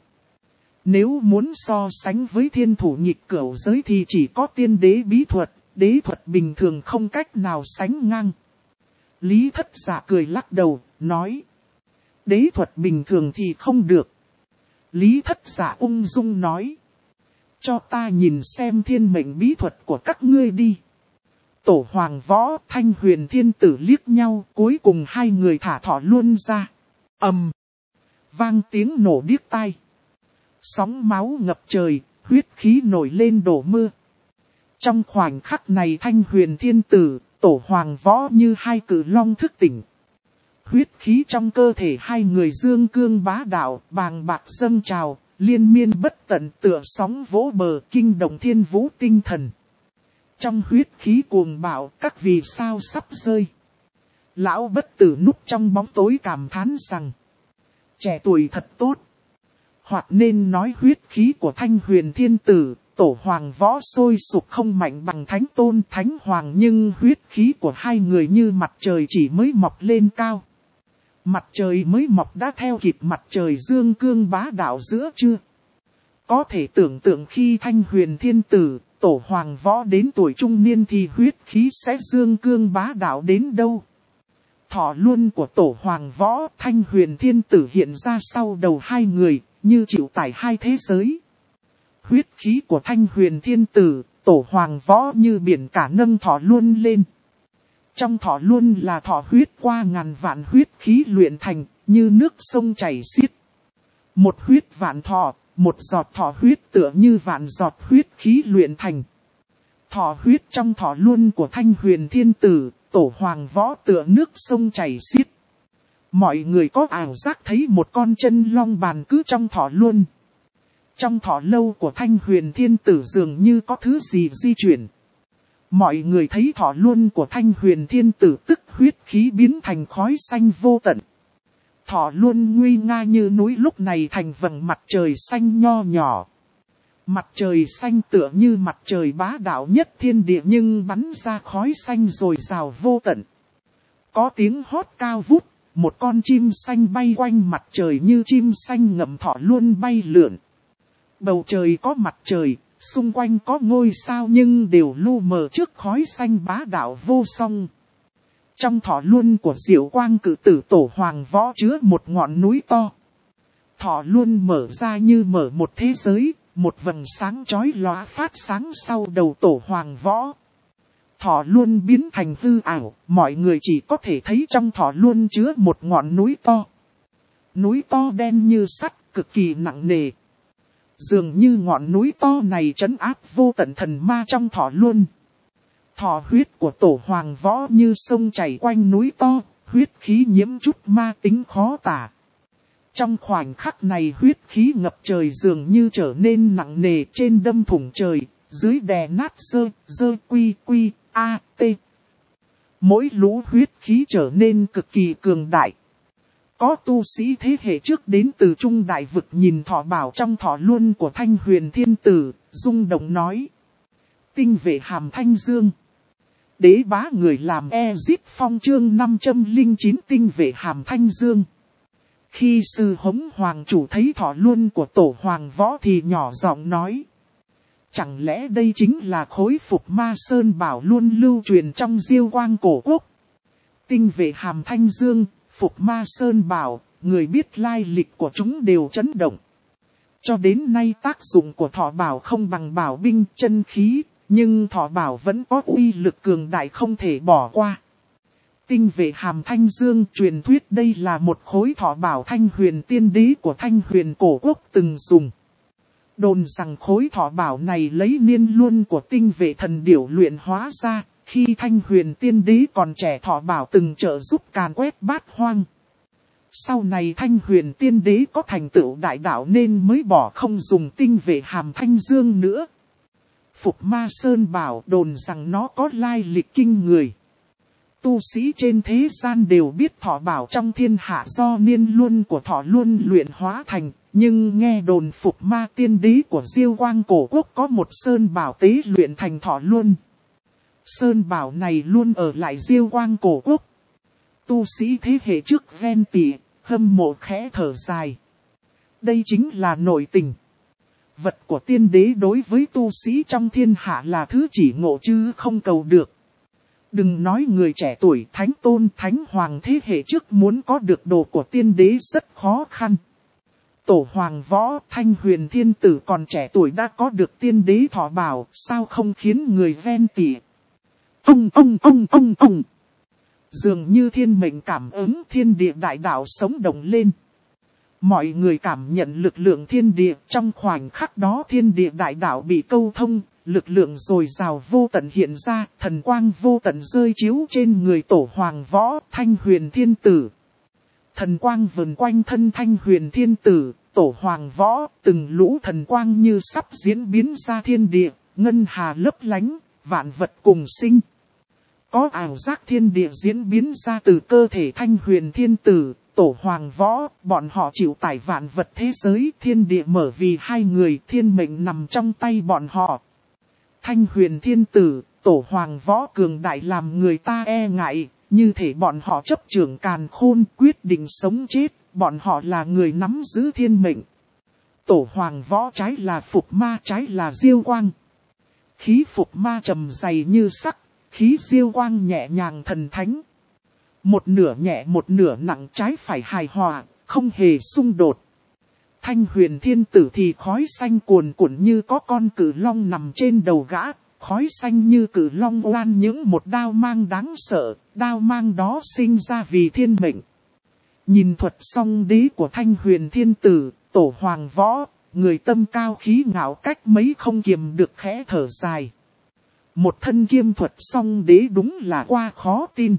Nếu muốn so sánh với thiên thủ nghịch cửu giới thì chỉ có tiên đế bí thuật, đế thuật bình thường không cách nào sánh ngang. Lý Thất Dạ cười lắc đầu, nói. Đế thuật bình thường thì không được. Lý Thất Giả ung dung nói. Cho ta nhìn xem thiên mệnh bí thuật của các ngươi đi. Tổ Hoàng Võ, Thanh Huyền Thiên Tử liếc nhau, cuối cùng hai người thả thỏ luôn ra. Ầm. Vang tiếng nổ điếc tai. Sóng máu ngập trời, huyết khí nổi lên đổ mưa. Trong khoảnh khắc này Thanh Huyền Thiên Tử, Tổ Hoàng Võ như hai cự long thức tỉnh. Huyết khí trong cơ thể hai người dương cương bá đạo, bàng bạc dâng trào, liên miên bất tận tựa sóng vỗ bờ kinh động thiên vũ tinh thần. Trong huyết khí cuồng bạo, các vì sao sắp rơi. Lão bất tử núp trong bóng tối cảm thán rằng. Trẻ tuổi thật tốt. Hoặc nên nói huyết khí của Thanh Huyền Thiên Tử, Tổ Hoàng Võ sôi sục không mạnh bằng Thánh Tôn Thánh Hoàng. Nhưng huyết khí của hai người như mặt trời chỉ mới mọc lên cao. Mặt trời mới mọc đã theo kịp mặt trời dương cương bá đạo giữa trưa. Có thể tưởng tượng khi Thanh Huyền Thiên Tử, Tổ Hoàng Võ đến tuổi trung niên thì huyết khí sẽ dương cương bá đạo đến đâu. Thọ luân của Tổ Hoàng Võ, Thanh Huyền Thiên Tử hiện ra sau đầu hai người, như chịu tải hai thế giới. Huyết khí của Thanh Huyền Thiên Tử, Tổ Hoàng Võ như biển cả nâng thọ luân lên. Trong thọ luân là thọ huyết qua ngàn vạn huyết khí luyện thành, như nước sông chảy xiết. Một huyết vạn thọ, một giọt thọ huyết tựa như vạn giọt huyết khí luyện thành. Thọ huyết trong thọ luân của Thanh Huyền Thiên Tử, Tổ Hoàng Võ tựa nước sông chảy xiết. Mọi người có ảo giác thấy một con chân long bàn cứ trong thọ luân. Trong thọ lâu của Thanh Huyền Thiên Tử dường như có thứ gì di chuyển. Mọi người thấy thọ luân của Thanh Huyền Thiên Tử tức huyết khí biến thành khói xanh vô tận. Thọ luân nguy nga như núi lúc này thành vầng mặt trời xanh nho nhỏ. Mặt trời xanh tựa như mặt trời bá đạo nhất thiên địa nhưng bắn ra khói xanh rồi rào vô tận. Có tiếng hót cao vút, một con chim xanh bay quanh mặt trời như chim xanh ngậm thọ luân bay lượn. Bầu trời có mặt trời, xung quanh có ngôi sao nhưng đều lu mờ trước khói xanh bá đạo vô song. Trong thọ luân của Diệu Quang cự tử Tổ Hoàng Võ chứa một ngọn núi to. Thọ luân mở ra như mở một thế giới, một vầng sáng chói lóa phát sáng sau đầu Tổ Hoàng Võ. Thọ luân biến thành hư ảo, mọi người chỉ có thể thấy trong thọ luân chứa một ngọn núi to. Núi to đen như sắt, cực kỳ nặng nề. Dường như ngọn núi to này trấn áp vô tận thần ma trong thọ luân. Thọ huyết của Tổ Hoàng Võ như sông chảy quanh núi to, huyết khí nhiễm chút ma tính khó tả. Trong khoảnh khắc này huyết khí ngập trời dường như trở nên nặng nề trên đâm thủng trời, dưới đè nát dơ quy a t. Mỗi lũ huyết khí trở nên cực kỳ cường đại. Có tu sĩ thế hệ trước đến từ Trung Đại Vực nhìn thọ bảo trong thọ luân của Thanh Huyền Thiên Tử, rung động nói. Tinh vệ hàm thanh dương. Đế bá người làm Ezip Phong chương 509 tinh vệ hàm thanh dương. Khi sư Hống Hoàng chủ thấy thọ luân của Tổ Hoàng Võ thì nhỏ giọng nói. Chẳng lẽ đây chính là khối Phục Ma Sơn Bảo luôn lưu truyền trong Diêu Quang cổ quốc? Tinh vệ hàm thanh dương, Phục Ma Sơn Bảo, người biết lai lịch của chúng đều chấn động. Cho đến nay tác dụng của thọ bảo không bằng bảo binh chân khí, nhưng thọ bảo vẫn có uy lực cường đại không thể bỏ qua. Tinh vệ hàm thanh dương truyền thuyết đây là một khối thọ bảo Thanh Huyền tiên đế của Thanh Huyền cổ quốc từng dùng. Đồn rằng khối thọ bảo này lấy niên luân của tinh vệ thần điểu luyện hóa ra, khi Thanh Huyền tiên đế còn trẻ thọ bảo từng trợ giúp càn quét bát hoang. Sau này Thanh Huyền tiên đế có thành tựu đại đạo nên mới bỏ không dùng tinh vệ hàm thanh dương nữa. Phục Ma Sơn Bảo đồn rằng nó có lai lịch kinh người. Tu sĩ trên thế gian đều biết thọ bảo trong thiên hạ do niên luân của thọ luân luyện hóa thành, nhưng nghe đồn Phục Ma tiên đế của Diêu Quang cổ quốc có một Sơn Bảo tế luyện thành thọ luân. Sơn Bảo này luôn ở lại Diêu Quang cổ quốc. Tu sĩ thế hệ trước ghen tị, hâm mộ khẽ thở dài. Đây chính là nội tình. Vật của tiên đế đối với tu sĩ trong thiên hạ là thứ chỉ ngộ chứ không cầu được. Đừng nói người trẻ tuổi Thánh Tôn Thánh Hoàng thế hệ trước muốn có được đồ của tiên đế rất khó khăn. Tổ Hoàng Võ, Thanh Huyền Thiên Tử còn trẻ tuổi đã có được tiên đế thọ bảo, sao không khiến người ven tỉ. Ông. Dường như thiên mệnh cảm ứng thiên địa đại đạo sống động lên. Mọi người cảm nhận lực lượng thiên địa, trong khoảnh khắc đó thiên địa đại đạo bị câu thông, lực lượng dồi dào vô tận hiện ra, thần quang vô tận rơi chiếu trên người Tổ Hoàng Võ, Thanh Huyền Thiên Tử. Thần quang vần quanh thân Thanh Huyền Thiên Tử, Tổ Hoàng Võ, từng lũ thần quang như sắp diễn biến ra thiên địa, ngân hà lấp lánh, vạn vật cùng sinh. Có ảo giác thiên địa diễn biến ra từ cơ thể Thanh Huyền Thiên Tử, Tổ Hoàng Võ, bọn họ chịu tải vạn vật thế giới, thiên địa mở vì hai người, thiên mệnh nằm trong tay bọn họ. Thanh Huyền Thiên Tử, Tổ Hoàng Võ cường đại làm người ta e ngại, như thể bọn họ chấp trưởng càn khôn, quyết định sống chết, bọn họ là người nắm giữ thiên mệnh. Tổ Hoàng Võ trái là Phục Ma, trái là Diêu Quang. Khí Phục Ma trầm dày như sắc, khí Diêu Quang nhẹ nhàng thần thánh. Một nửa nhẹ một nửa nặng, trái phải hài hòa, không hề xung đột. Thanh Huyền Thiên Tử thì khói xanh cuồn cuộn như có con cự long nằm trên đầu gã, khói xanh như cự long oan những một đao mang đáng sợ, đao mang đó sinh ra vì thiên mệnh. Nhìn thuật song đế của Thanh Huyền Thiên Tử, Tổ Hoàng Võ, người tâm cao khí ngạo cách mấy không kiềm được khẽ thở dài. Một thân kiêm thuật song đế đúng là quá khó tin.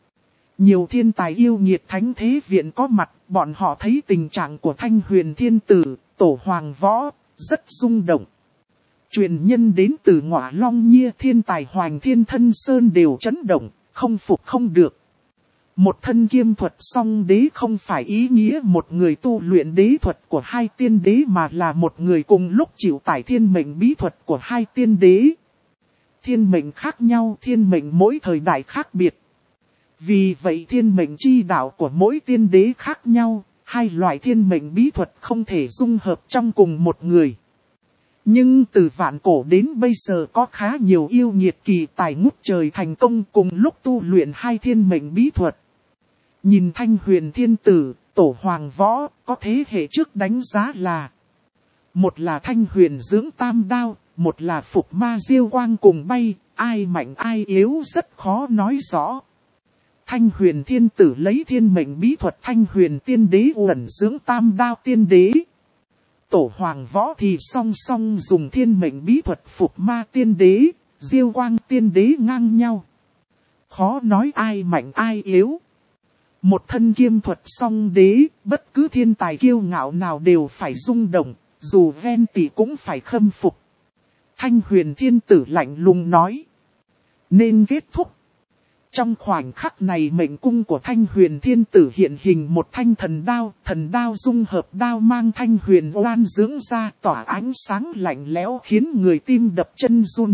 Nhiều thiên tài yêu nghiệt thánh thế viện có mặt, bọn họ thấy tình trạng của Thanh Huyền Thiên Tử, Tổ Hoàng Võ, rất rung động. Truyền nhân đến từ Ngọa Long Nhia, thiên tài Hoành Thiên Thân Sơn đều chấn động, không phục không được. Một thân kiêm thuật song đế không phải ý nghĩa một người tu luyện đế thuật của hai tiên đế, mà là một người cùng lúc chịu tải thiên mệnh bí thuật của hai tiên đế. Thiên mệnh khác nhau, thiên mệnh mỗi thời đại khác biệt. Vì vậy thiên mệnh chi đạo của mỗi tiên đế khác nhau, hai loại thiên mệnh bí thuật không thể dung hợp trong cùng một người. Nhưng từ vạn cổ đến bây giờ có khá nhiều yêu nghiệt kỳ tài ngút trời thành công cùng lúc tu luyện hai thiên mệnh bí thuật. Nhìn Thanh Huyền Thiên Tử, Tổ Hoàng Võ, có thế hệ trước đánh giá là: một là Thanh Huyền dưỡng tam đao, một là Phục Ma Diêu Quang cùng bay, ai mạnh ai yếu rất khó nói rõ. Thanh Huyền Thiên Tử lấy thiên mệnh bí thuật Thanh Huyền Tiên Đế uẩn dưỡng tam đao tiên đế. Tổ Hoàng Võ thì song song dùng thiên mệnh bí thuật Phục Ma Tiên Đế, Diêu Quang Tiên Đế ngang nhau. Khó nói ai mạnh ai yếu. Một thân kiêm thuật song đế, bất cứ thiên tài kiêu ngạo nào đều phải rung động, dù ven tỉ cũng phải khâm phục. Thanh Huyền Thiên Tử lạnh lùng nói: nên kết thúc. Trong khoảnh khắc này mệnh cung của Thanh Huyền Thiên Tử hiện hình một thanh thần đao dung hợp đao mang Thanh Huyền oan dưỡng ra, tỏa ánh sáng lạnh lẽo khiến người tim đập chân run.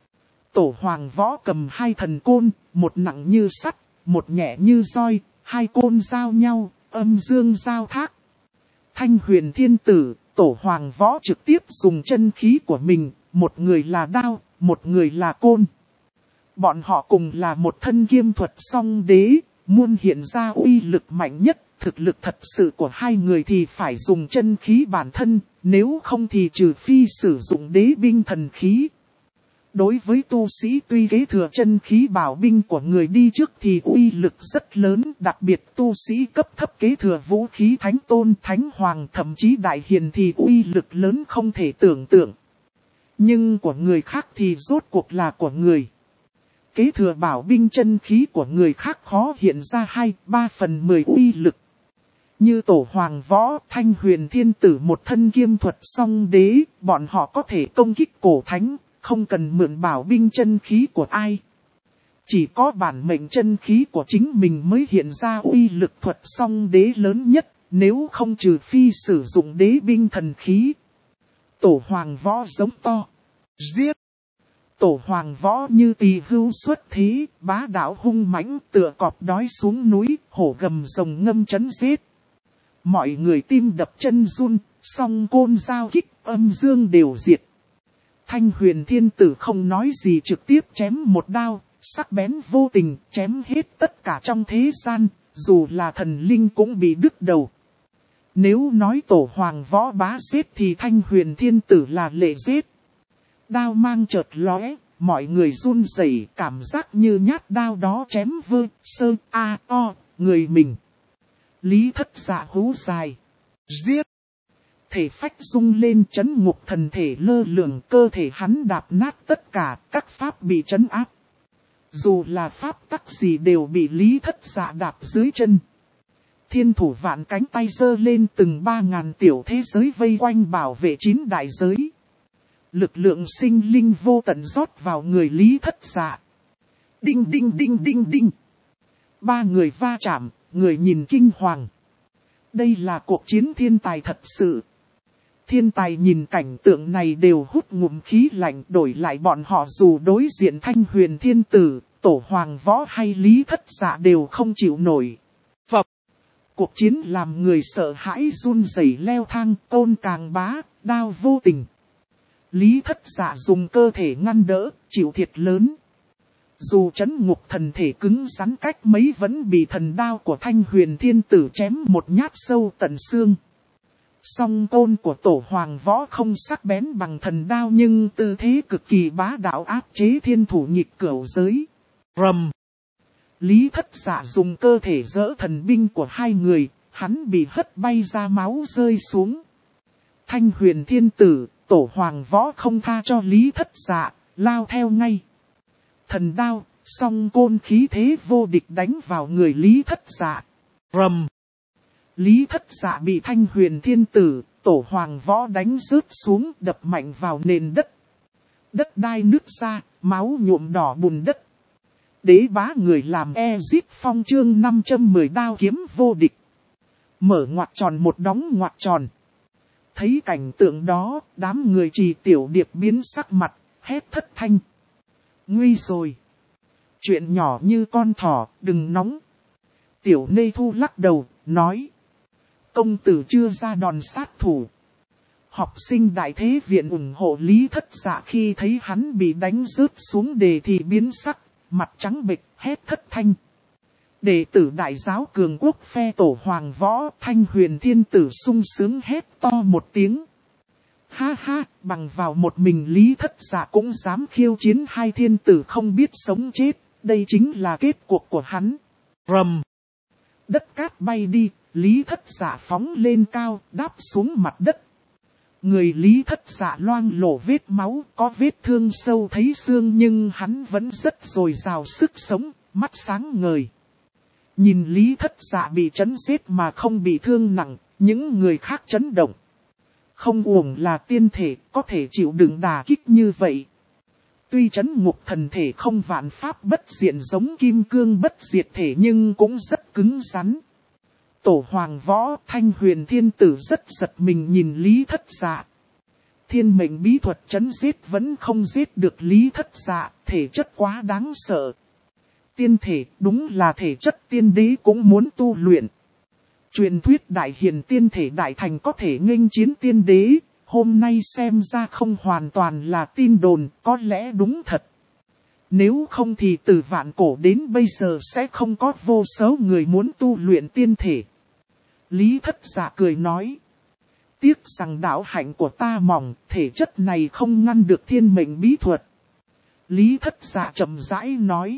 Tổ Hoàng Võ cầm hai thần côn, một nặng như sắt, một nhẹ như roi, hai côn giao nhau, âm dương giao thác. Thanh Huyền Thiên Tử, Tổ Hoàng Võ trực tiếp dùng chân khí của mình, một người là đao, một người là côn. Bọn họ cùng là một thân kiêm thuật song đế, muốn hiện ra uy lực mạnh nhất, thực lực thật sự của hai người thì phải dùng chân khí bản thân, nếu không thì trừ phi sử dụng đế binh thần khí. Đối với tu sĩ tuy kế thừa chân khí bảo binh của người đi trước thì uy lực rất lớn, đặc biệt tu sĩ cấp thấp kế thừa vũ khí thánh tôn, thánh hoàng thậm chí đại hiền thì uy lực lớn không thể tưởng tượng. Nhưng của người khác thì rốt cuộc là của người. Kế thừa bảo binh chân khí của người khác khó hiện ra 2/3/10 uy lực. Như Tổ Hoàng Võ, Thanh Huyền Thiên Tử một thân kiêm thuật song đế, bọn họ có thể công kích cổ thánh, không cần mượn bảo binh chân khí của ai. Chỉ có bản mệnh chân khí của chính mình mới hiện ra uy lực thuật song đế lớn nhất, nếu không trừ phi sử dụng đế binh thần khí. Tổ Hoàng Võ giống to: giết! Tổ Hoàng Võ như tỳ hưu xuất thế, bá đạo hung mãnh tựa cọp đói xuống núi, hổ gầm rồng ngâm chấn giết. Mọi người tim đập chân run, song côn giao kích, âm dương đều diệt. Thanh Huyền Thiên Tử không nói gì trực tiếp chém một đao, sắc bén vô tình, chém hết tất cả trong thế gian, dù là thần linh cũng bị đứt đầu. Nếu nói tổ hoàng võ bá giết thì Thanh Huyền Thiên Tử là lệ giết. Đao mang chợt lóe, mọi người run rẩy, cảm giác như nhát đao đó chém vơ, sơ, a, o, người mình. Lý Thất Dạ hú dài. Giết! Thể phách rung lên, chấn ngục thần thể lơ lửng, cơ thể hắn đạp nát tất cả, các pháp bị trấn áp. Dù là pháp tắc gì đều bị Lý Thất Dạ đạp dưới chân. Thiên thủ vạn cánh tay giơ lên, từng 3.000 tiểu thế giới vây quanh bảo vệ 9 đại giới. Lực lượng sinh linh vô tận rót vào người Lý Thất Dạ. Đinh đinh đinh đinh đinh. 3 người va chạm, người nhìn kinh hoàng. Đây là cuộc chiến thiên tài thật sự. Thiên tài nhìn cảnh tượng này đều hút ngụm khí lạnh, đổi lại bọn họ dù đối diện Thanh Huyền Thiên Tử, Tổ Hoàng Võ hay Lý Thất Dạ đều không chịu nổi. Phập. Cuộc chiến làm người sợ hãi run rẩy leo thang, côn càng bá, đao vô tình. Lý Thất Dạ dùng cơ thể ngăn đỡ, chịu thiệt lớn. Dù trấn ngục thần thể cứng rắn cách mấy vẫn bị thần đao của Thanh Huyền Thiên Tử chém một nhát sâu tận xương. Song côn của Tổ Hoàng Võ không sắc bén bằng thần đao nhưng tư thế cực kỳ bá đạo áp chế thiên thủ nghịch cửu giới. Rầm! Lý Thất Dạ dùng cơ thể dỡ thần binh của hai người, hắn bị hất bay ra, máu rơi xuống. Thanh Huyền Thiên Tử, Tổ Hoàng Võ không tha cho Lý Thất Dạ, lao theo ngay. Thần đao, song côn khí thế vô địch đánh vào người Lý Thất Dạ. Rầm! Lý Thất Dạ bị Thanh Huyền Thiên Tử, Tổ Hoàng Võ đánh rớt xuống, đập mạnh vào nền đất. Đất đai nứt ra, máu nhuộm đỏ bùn đất. Đế bá người làm Ezic Phong chương 510 đao kiếm vô địch. Mở ngoặc tròn một đóng ngoặc tròn. Thấy cảnh tượng đó, đám người Trì Tiểu Điệp biến sắc mặt, hét thất thanh. Nguy rồi! Chuyện nhỏ như con thỏ, đừng nóng. Tiểu Nê Thu lắc đầu, nói. Công tử chưa ra đòn sát thủ. Học sinh đại thế viện ủng hộ Lý Thất Dạ khi thấy hắn bị đánh rớt xuống đề thì biến sắc, mặt trắng bệch, hét thất thanh. Đệ tử đại giáo cường quốc phe Tổ Hoàng Võ, Thanh Huyền Thiên Tử sung sướng hét to một tiếng. Ha ha, bằng vào một mình Lý Thất Dạ cũng dám khiêu chiến hai thiên tử không biết sống chết, đây chính là kết cuộc của hắn. Rầm! Đất cát bay đi, Lý Thất Dạ phóng lên cao, đáp xuống mặt đất. Người Lý Thất Dạ loang lổ vết máu, có vết thương sâu thấy xương nhưng hắn vẫn rất dồi dào sức sống, mắt sáng ngời. Nhìn Lý Thất Dạ bị chấn giết mà không bị thương nặng, những người khác chấn động. Không uổng là tiên thể, có thể chịu đựng đả kích như vậy. Tuy trấn ngục thần thể không vạn pháp bất diệt giống kim cương bất diệt thể nhưng cũng rất cứng rắn. Tổ Hoàng Võ, Thanh Huyền Thiên Tử rất giật mình nhìn Lý Thất Dạ. Thiên mệnh bí thuật trấn giết vẫn không giết được Lý Thất Dạ, thể chất quá đáng sợ. Tiên thể đúng là thể chất tiên đế cũng muốn tu luyện. Truyền thuyết đại hiền tiên thể đại thành có thể nghênh chiến tiên đế, hôm nay xem ra không hoàn toàn là tin đồn, có lẽ đúng thật. Nếu không thì từ vạn cổ đến bây giờ sẽ không có vô số người muốn tu luyện tiên thể. Lý Thất Dạ cười nói. Tiếc rằng đạo hạnh của ta mỏng, thể chất này không ngăn được thiên mệnh bí thuật. Lý Thất Dạ chậm rãi nói.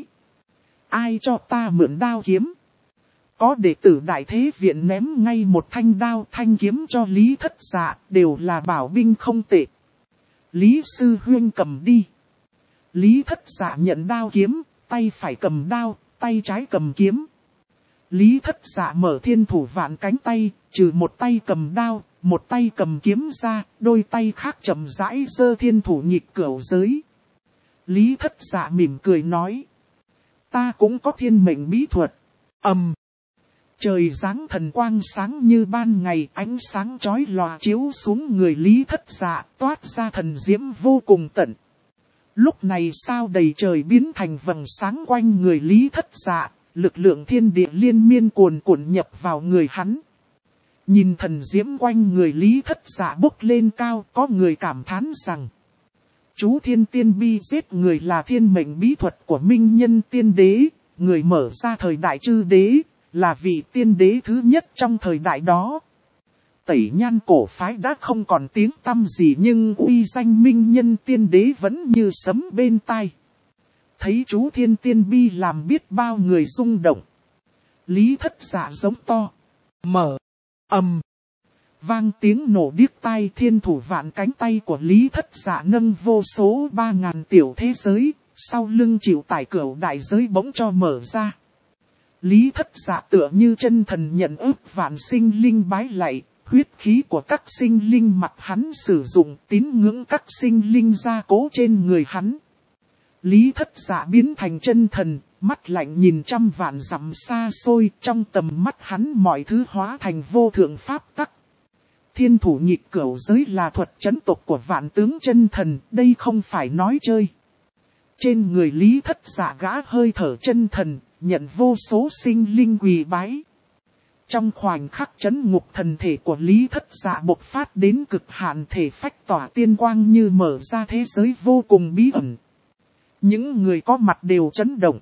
Ai cho ta mượn đao kiếm? Có đệ tử đại thế viện ném ngay một thanh đao thanh kiếm cho Lý Thất Dạ, đều là bảo binh không tệ. Lý sư huynh cầm đi. Lý Thất Dạ nhận đao kiếm, tay phải cầm đao, tay trái cầm kiếm. Lý Thất Dạ mở thiên thủ vạn cánh tay, trừ một tay cầm đao, một tay cầm kiếm ra, đôi tay khác chậm rãi giơ thiên thủ nghịch cửu giới. Lý Thất Dạ mỉm cười nói. Ta cũng có thiên mệnh bí thuật. Trời giáng thần quang sáng như ban ngày, ánh sáng chói lòa chiếu xuống người Lý Thất Dạ, toát ra thần diễm vô cùng tận. Lúc này sao đầy trời biến thành vầng sáng quanh người Lý Thất Dạ, lực lượng thiên địa liên miên cuồn cuộn nhập vào người hắn. Nhìn thần diễm quanh người Lý Thất Dạ bốc lên cao, có người cảm thán rằng chú thiên tiên bi giết người là thiên mệnh bí thuật của minh nhân tiên đế, người mở ra thời đại chư đế, là vị tiên đế thứ nhất trong thời đại đó. Tẩy Nhan cổ phái đã không còn tiếng tăm gì nhưng uy danh Minh Nhân Tiên Đế vẫn như sấm bên tai. Thấy chú Thiên Tiên Bi làm biết bao người rung động. Lý Thất Dạ giống to. Mở. Ầm. Vang tiếng nổ điếc tai, thiên thủ vạn cánh tay của Lý Thất Dạ nâng vô số 3.000 tiểu thế giới, sau lưng chịu tải cửu đại giới bỗng cho mở ra. Lý Thất Dạ tựa như chân thần nhận ức vạn sinh linh bái lạy, huyết khí của các sinh linh mặc hắn sử dụng, tín ngưỡng các sinh linh gia cố trên người hắn. Lý Thất Dạ biến thành chân thần, mắt lạnh nhìn trăm vạn dặm xa xôi, trong tầm mắt hắn mọi thứ hóa thành vô thượng pháp tắc. Thiên thủ nhịp cửu giới là thuật chấn tộc của vạn tướng chân thần, đây không phải nói chơi. Trên người Lý Thất Dạ gã hơi thở chân thần, nhận vô số sinh linh quỳ bái. Trong khoảnh khắc chấn ngục thần thể của Lý Thất Dạ bộc phát đến cực hạn, thể phách tỏa tiên quang như mở ra thế giới vô cùng bí ẩn. Những người có mặt đều chấn động.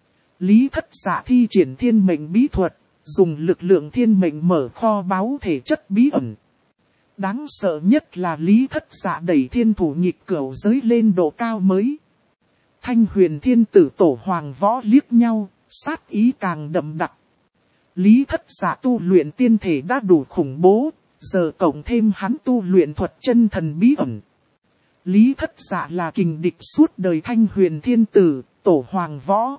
Lý Thất Dạ thi triển thiên mệnh bí thuật, dùng lực lượng thiên mệnh mở kho báu thể chất bí ẩn. Đáng sợ nhất là Lý Thất Dạ đẩy thiên thủ nhịp cửu giới lên độ cao mới. Thanh Huyền Thiên Tử Tổ Hoàng Võ liếc nhau, sát ý càng đậm đặc. Lý Thất Dạ tu luyện tiên thể đã đủ khủng bố, giờ cộng thêm hắn tu luyện thuật chân thần bí ẩn. Lý Thất Dạ là kình địch suốt đời Thanh Huyền Thiên Tử, Tổ Hoàng Võ.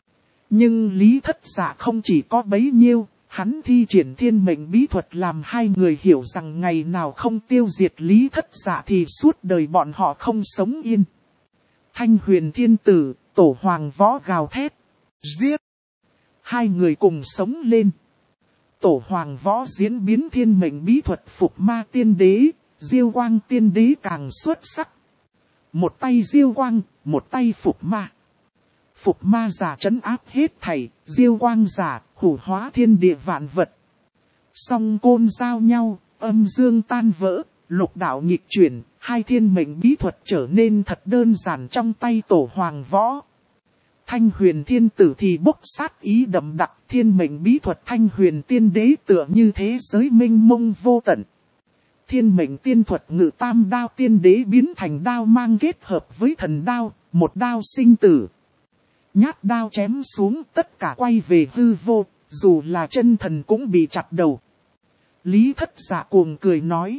Nhưng Lý Thất Dạ không chỉ có bấy nhiêu, hắn thi triển thiên mệnh bí thuật làm hai người hiểu rằng ngày nào không tiêu diệt Lý Thất Dạ thì suốt đời bọn họ không sống yên. Thanh Huyền Thiên Tử, Tổ Hoàng Võ gào thét, giết. Hai người cùng sống lên. Tổ Hoàng Võ diễn biến thiên mệnh bí thuật phục ma tiên đế, Diêu Quang tiên đế càng xuất sắc. Một tay Diêu Quang, một tay phục ma. Phục ma giả trấn áp hết thảy, Diêu Quang giả hủ hóa thiên địa vạn vật. Song côn giao nhau, âm dương tan vỡ, lục đạo nghịch chuyển, hai thiên mệnh bí thuật trở nên thật đơn giản trong tay Tổ Hoàng Võ. Thanh Huyền Thiên Tử thì bốc sát ý đậm đặc, thiên mệnh bí thuật Thanh Huyền Tiên Đế tựa như thế giới mênh mông vô tận. Thiên mệnh tiên thuật Ngự Tam Đao Tiên Đế biến thành đao mang kết hợp với thần đao, một đao sinh tử. Nhát đao chém xuống, tất cả quay về hư vô, dù là chân thần cũng bị chặt đầu. Lý Thất Dạ cuồng cười nói.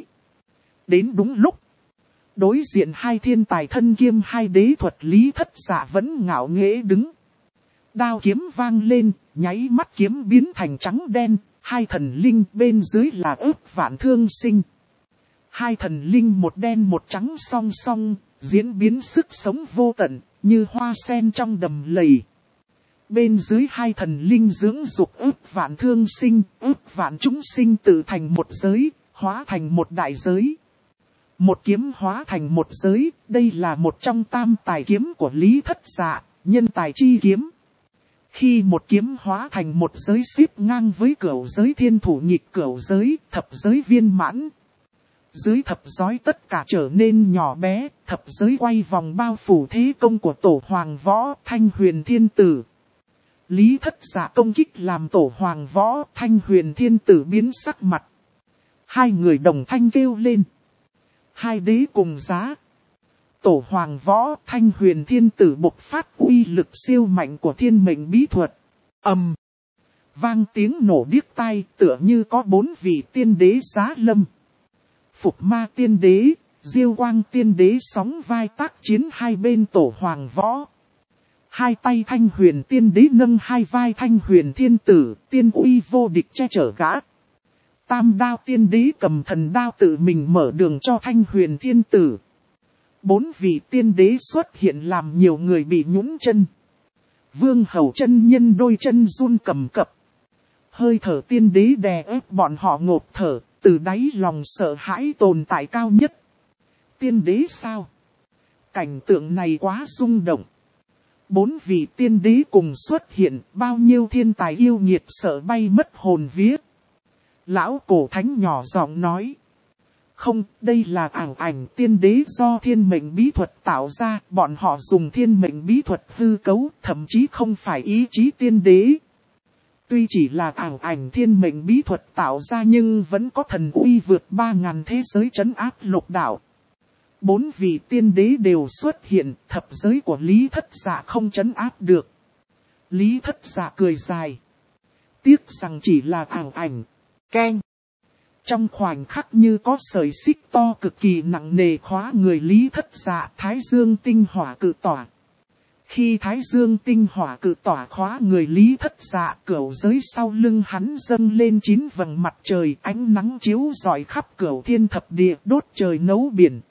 Đến đúng lúc. Đối diện hai thiên tài thân kiêm hai đế thuật, Lý Thất Dạ vẫn ngạo nghễ đứng. Đao kiếm vang lên, nháy mắt kiếm biến thành trắng đen, hai thần linh bên dưới là ức vạn thương sinh. Hai thần linh một đen một trắng song song, diễn biến sức sống vô tận, như hoa sen trong đầm lầy. Bên dưới hai thần linh dưỡng dục ức vạn thương sinh, ức vạn chúng sinh tự thành một giới, hóa thành một đại giới. Một kiếm hóa thành một giới, đây là một trong tam tài kiếm của Lý Thất Dạ, nhân tài chi kiếm. Khi một kiếm hóa thành một giới xếp ngang với cửu giới thiên thủ nhịp cửu giới, thập giới viên mãn. Dưới thập giới tất cả trở nên nhỏ bé, thập giới quay vòng bao phủ thế công của Tổ Hoàng Võ, Thanh Huyền Thiên Tử. Lý Thất Dạ công kích làm Tổ Hoàng Võ, Thanh Huyền Thiên Tử biến sắc mặt. Hai người đồng thanh kêu lên. Hai đế cùng giá. Tổ Hoàng Võ, Thanh Huyền Thiên Tử bộc phát uy lực siêu mạnh của thiên mệnh bí thuật. Ầm. Vang tiếng nổ điếc tai, tựa như có 4 vị tiên đế giá lâm. Phục ma tiên đế, Diêu Quang tiên đế sóng vai tác chiến hai bên Tổ Hoàng Võ. Hai tay Thanh Huyền tiên đế nâng hai vai Thanh Huyền Thiên Tử, tiên uy vô địch che chở gã. Tam đao tiên đế cầm thần đao tự mình mở đường cho Thanh Huyền Thiên Tử. 4 vị tiên đế xuất hiện làm nhiều người bị nhũn chân. Vương Hầu chân nhân đôi chân run cầm cập. Hơi thở tiên đế đè ép bọn họ ngộp thở, từ đáy lòng sợ hãi tồn tại cao nhất. Tiên đế sao? Cảnh tượng này quá rung động. 4 vị tiên đế cùng xuất hiện, bao nhiêu thiên tài yêu nghiệt sợ bay mất hồn vía. Lão cổ thánh nhỏ giọng nói. Không, đây là ảo ảnh tiên đế do thiên mệnh bí thuật tạo ra, bọn họ dùng thiên mệnh bí thuật hư cấu, thậm chí không phải ý chí tiên đế. Tuy chỉ là ảo ảnh thiên mệnh bí thuật tạo ra nhưng vẫn có thần uy vượt 3.000 thế giới trấn áp lục đạo. 4 vị tiên đế đều xuất hiện, thập giới của Lý Thất Dạ không trấn áp được. Lý Thất Dạ cười dài. Tiếc rằng chỉ là ảo ảnh. Keng. Trong khoảnh khắc như có sợi xích to cực kỳ nặng nề khóa người Lý Thất Dạ, Thái Dương tinh hỏa cự tỏa. Khi Thái Dương tinh hỏa cự tỏa khóa người Lý Thất Dạ, cửu giới sau lưng hắn dâng lên 9 vầng mặt trời, ánh nắng chiếu rọi khắp cửu thiên thập địa, đốt trời nấu biển,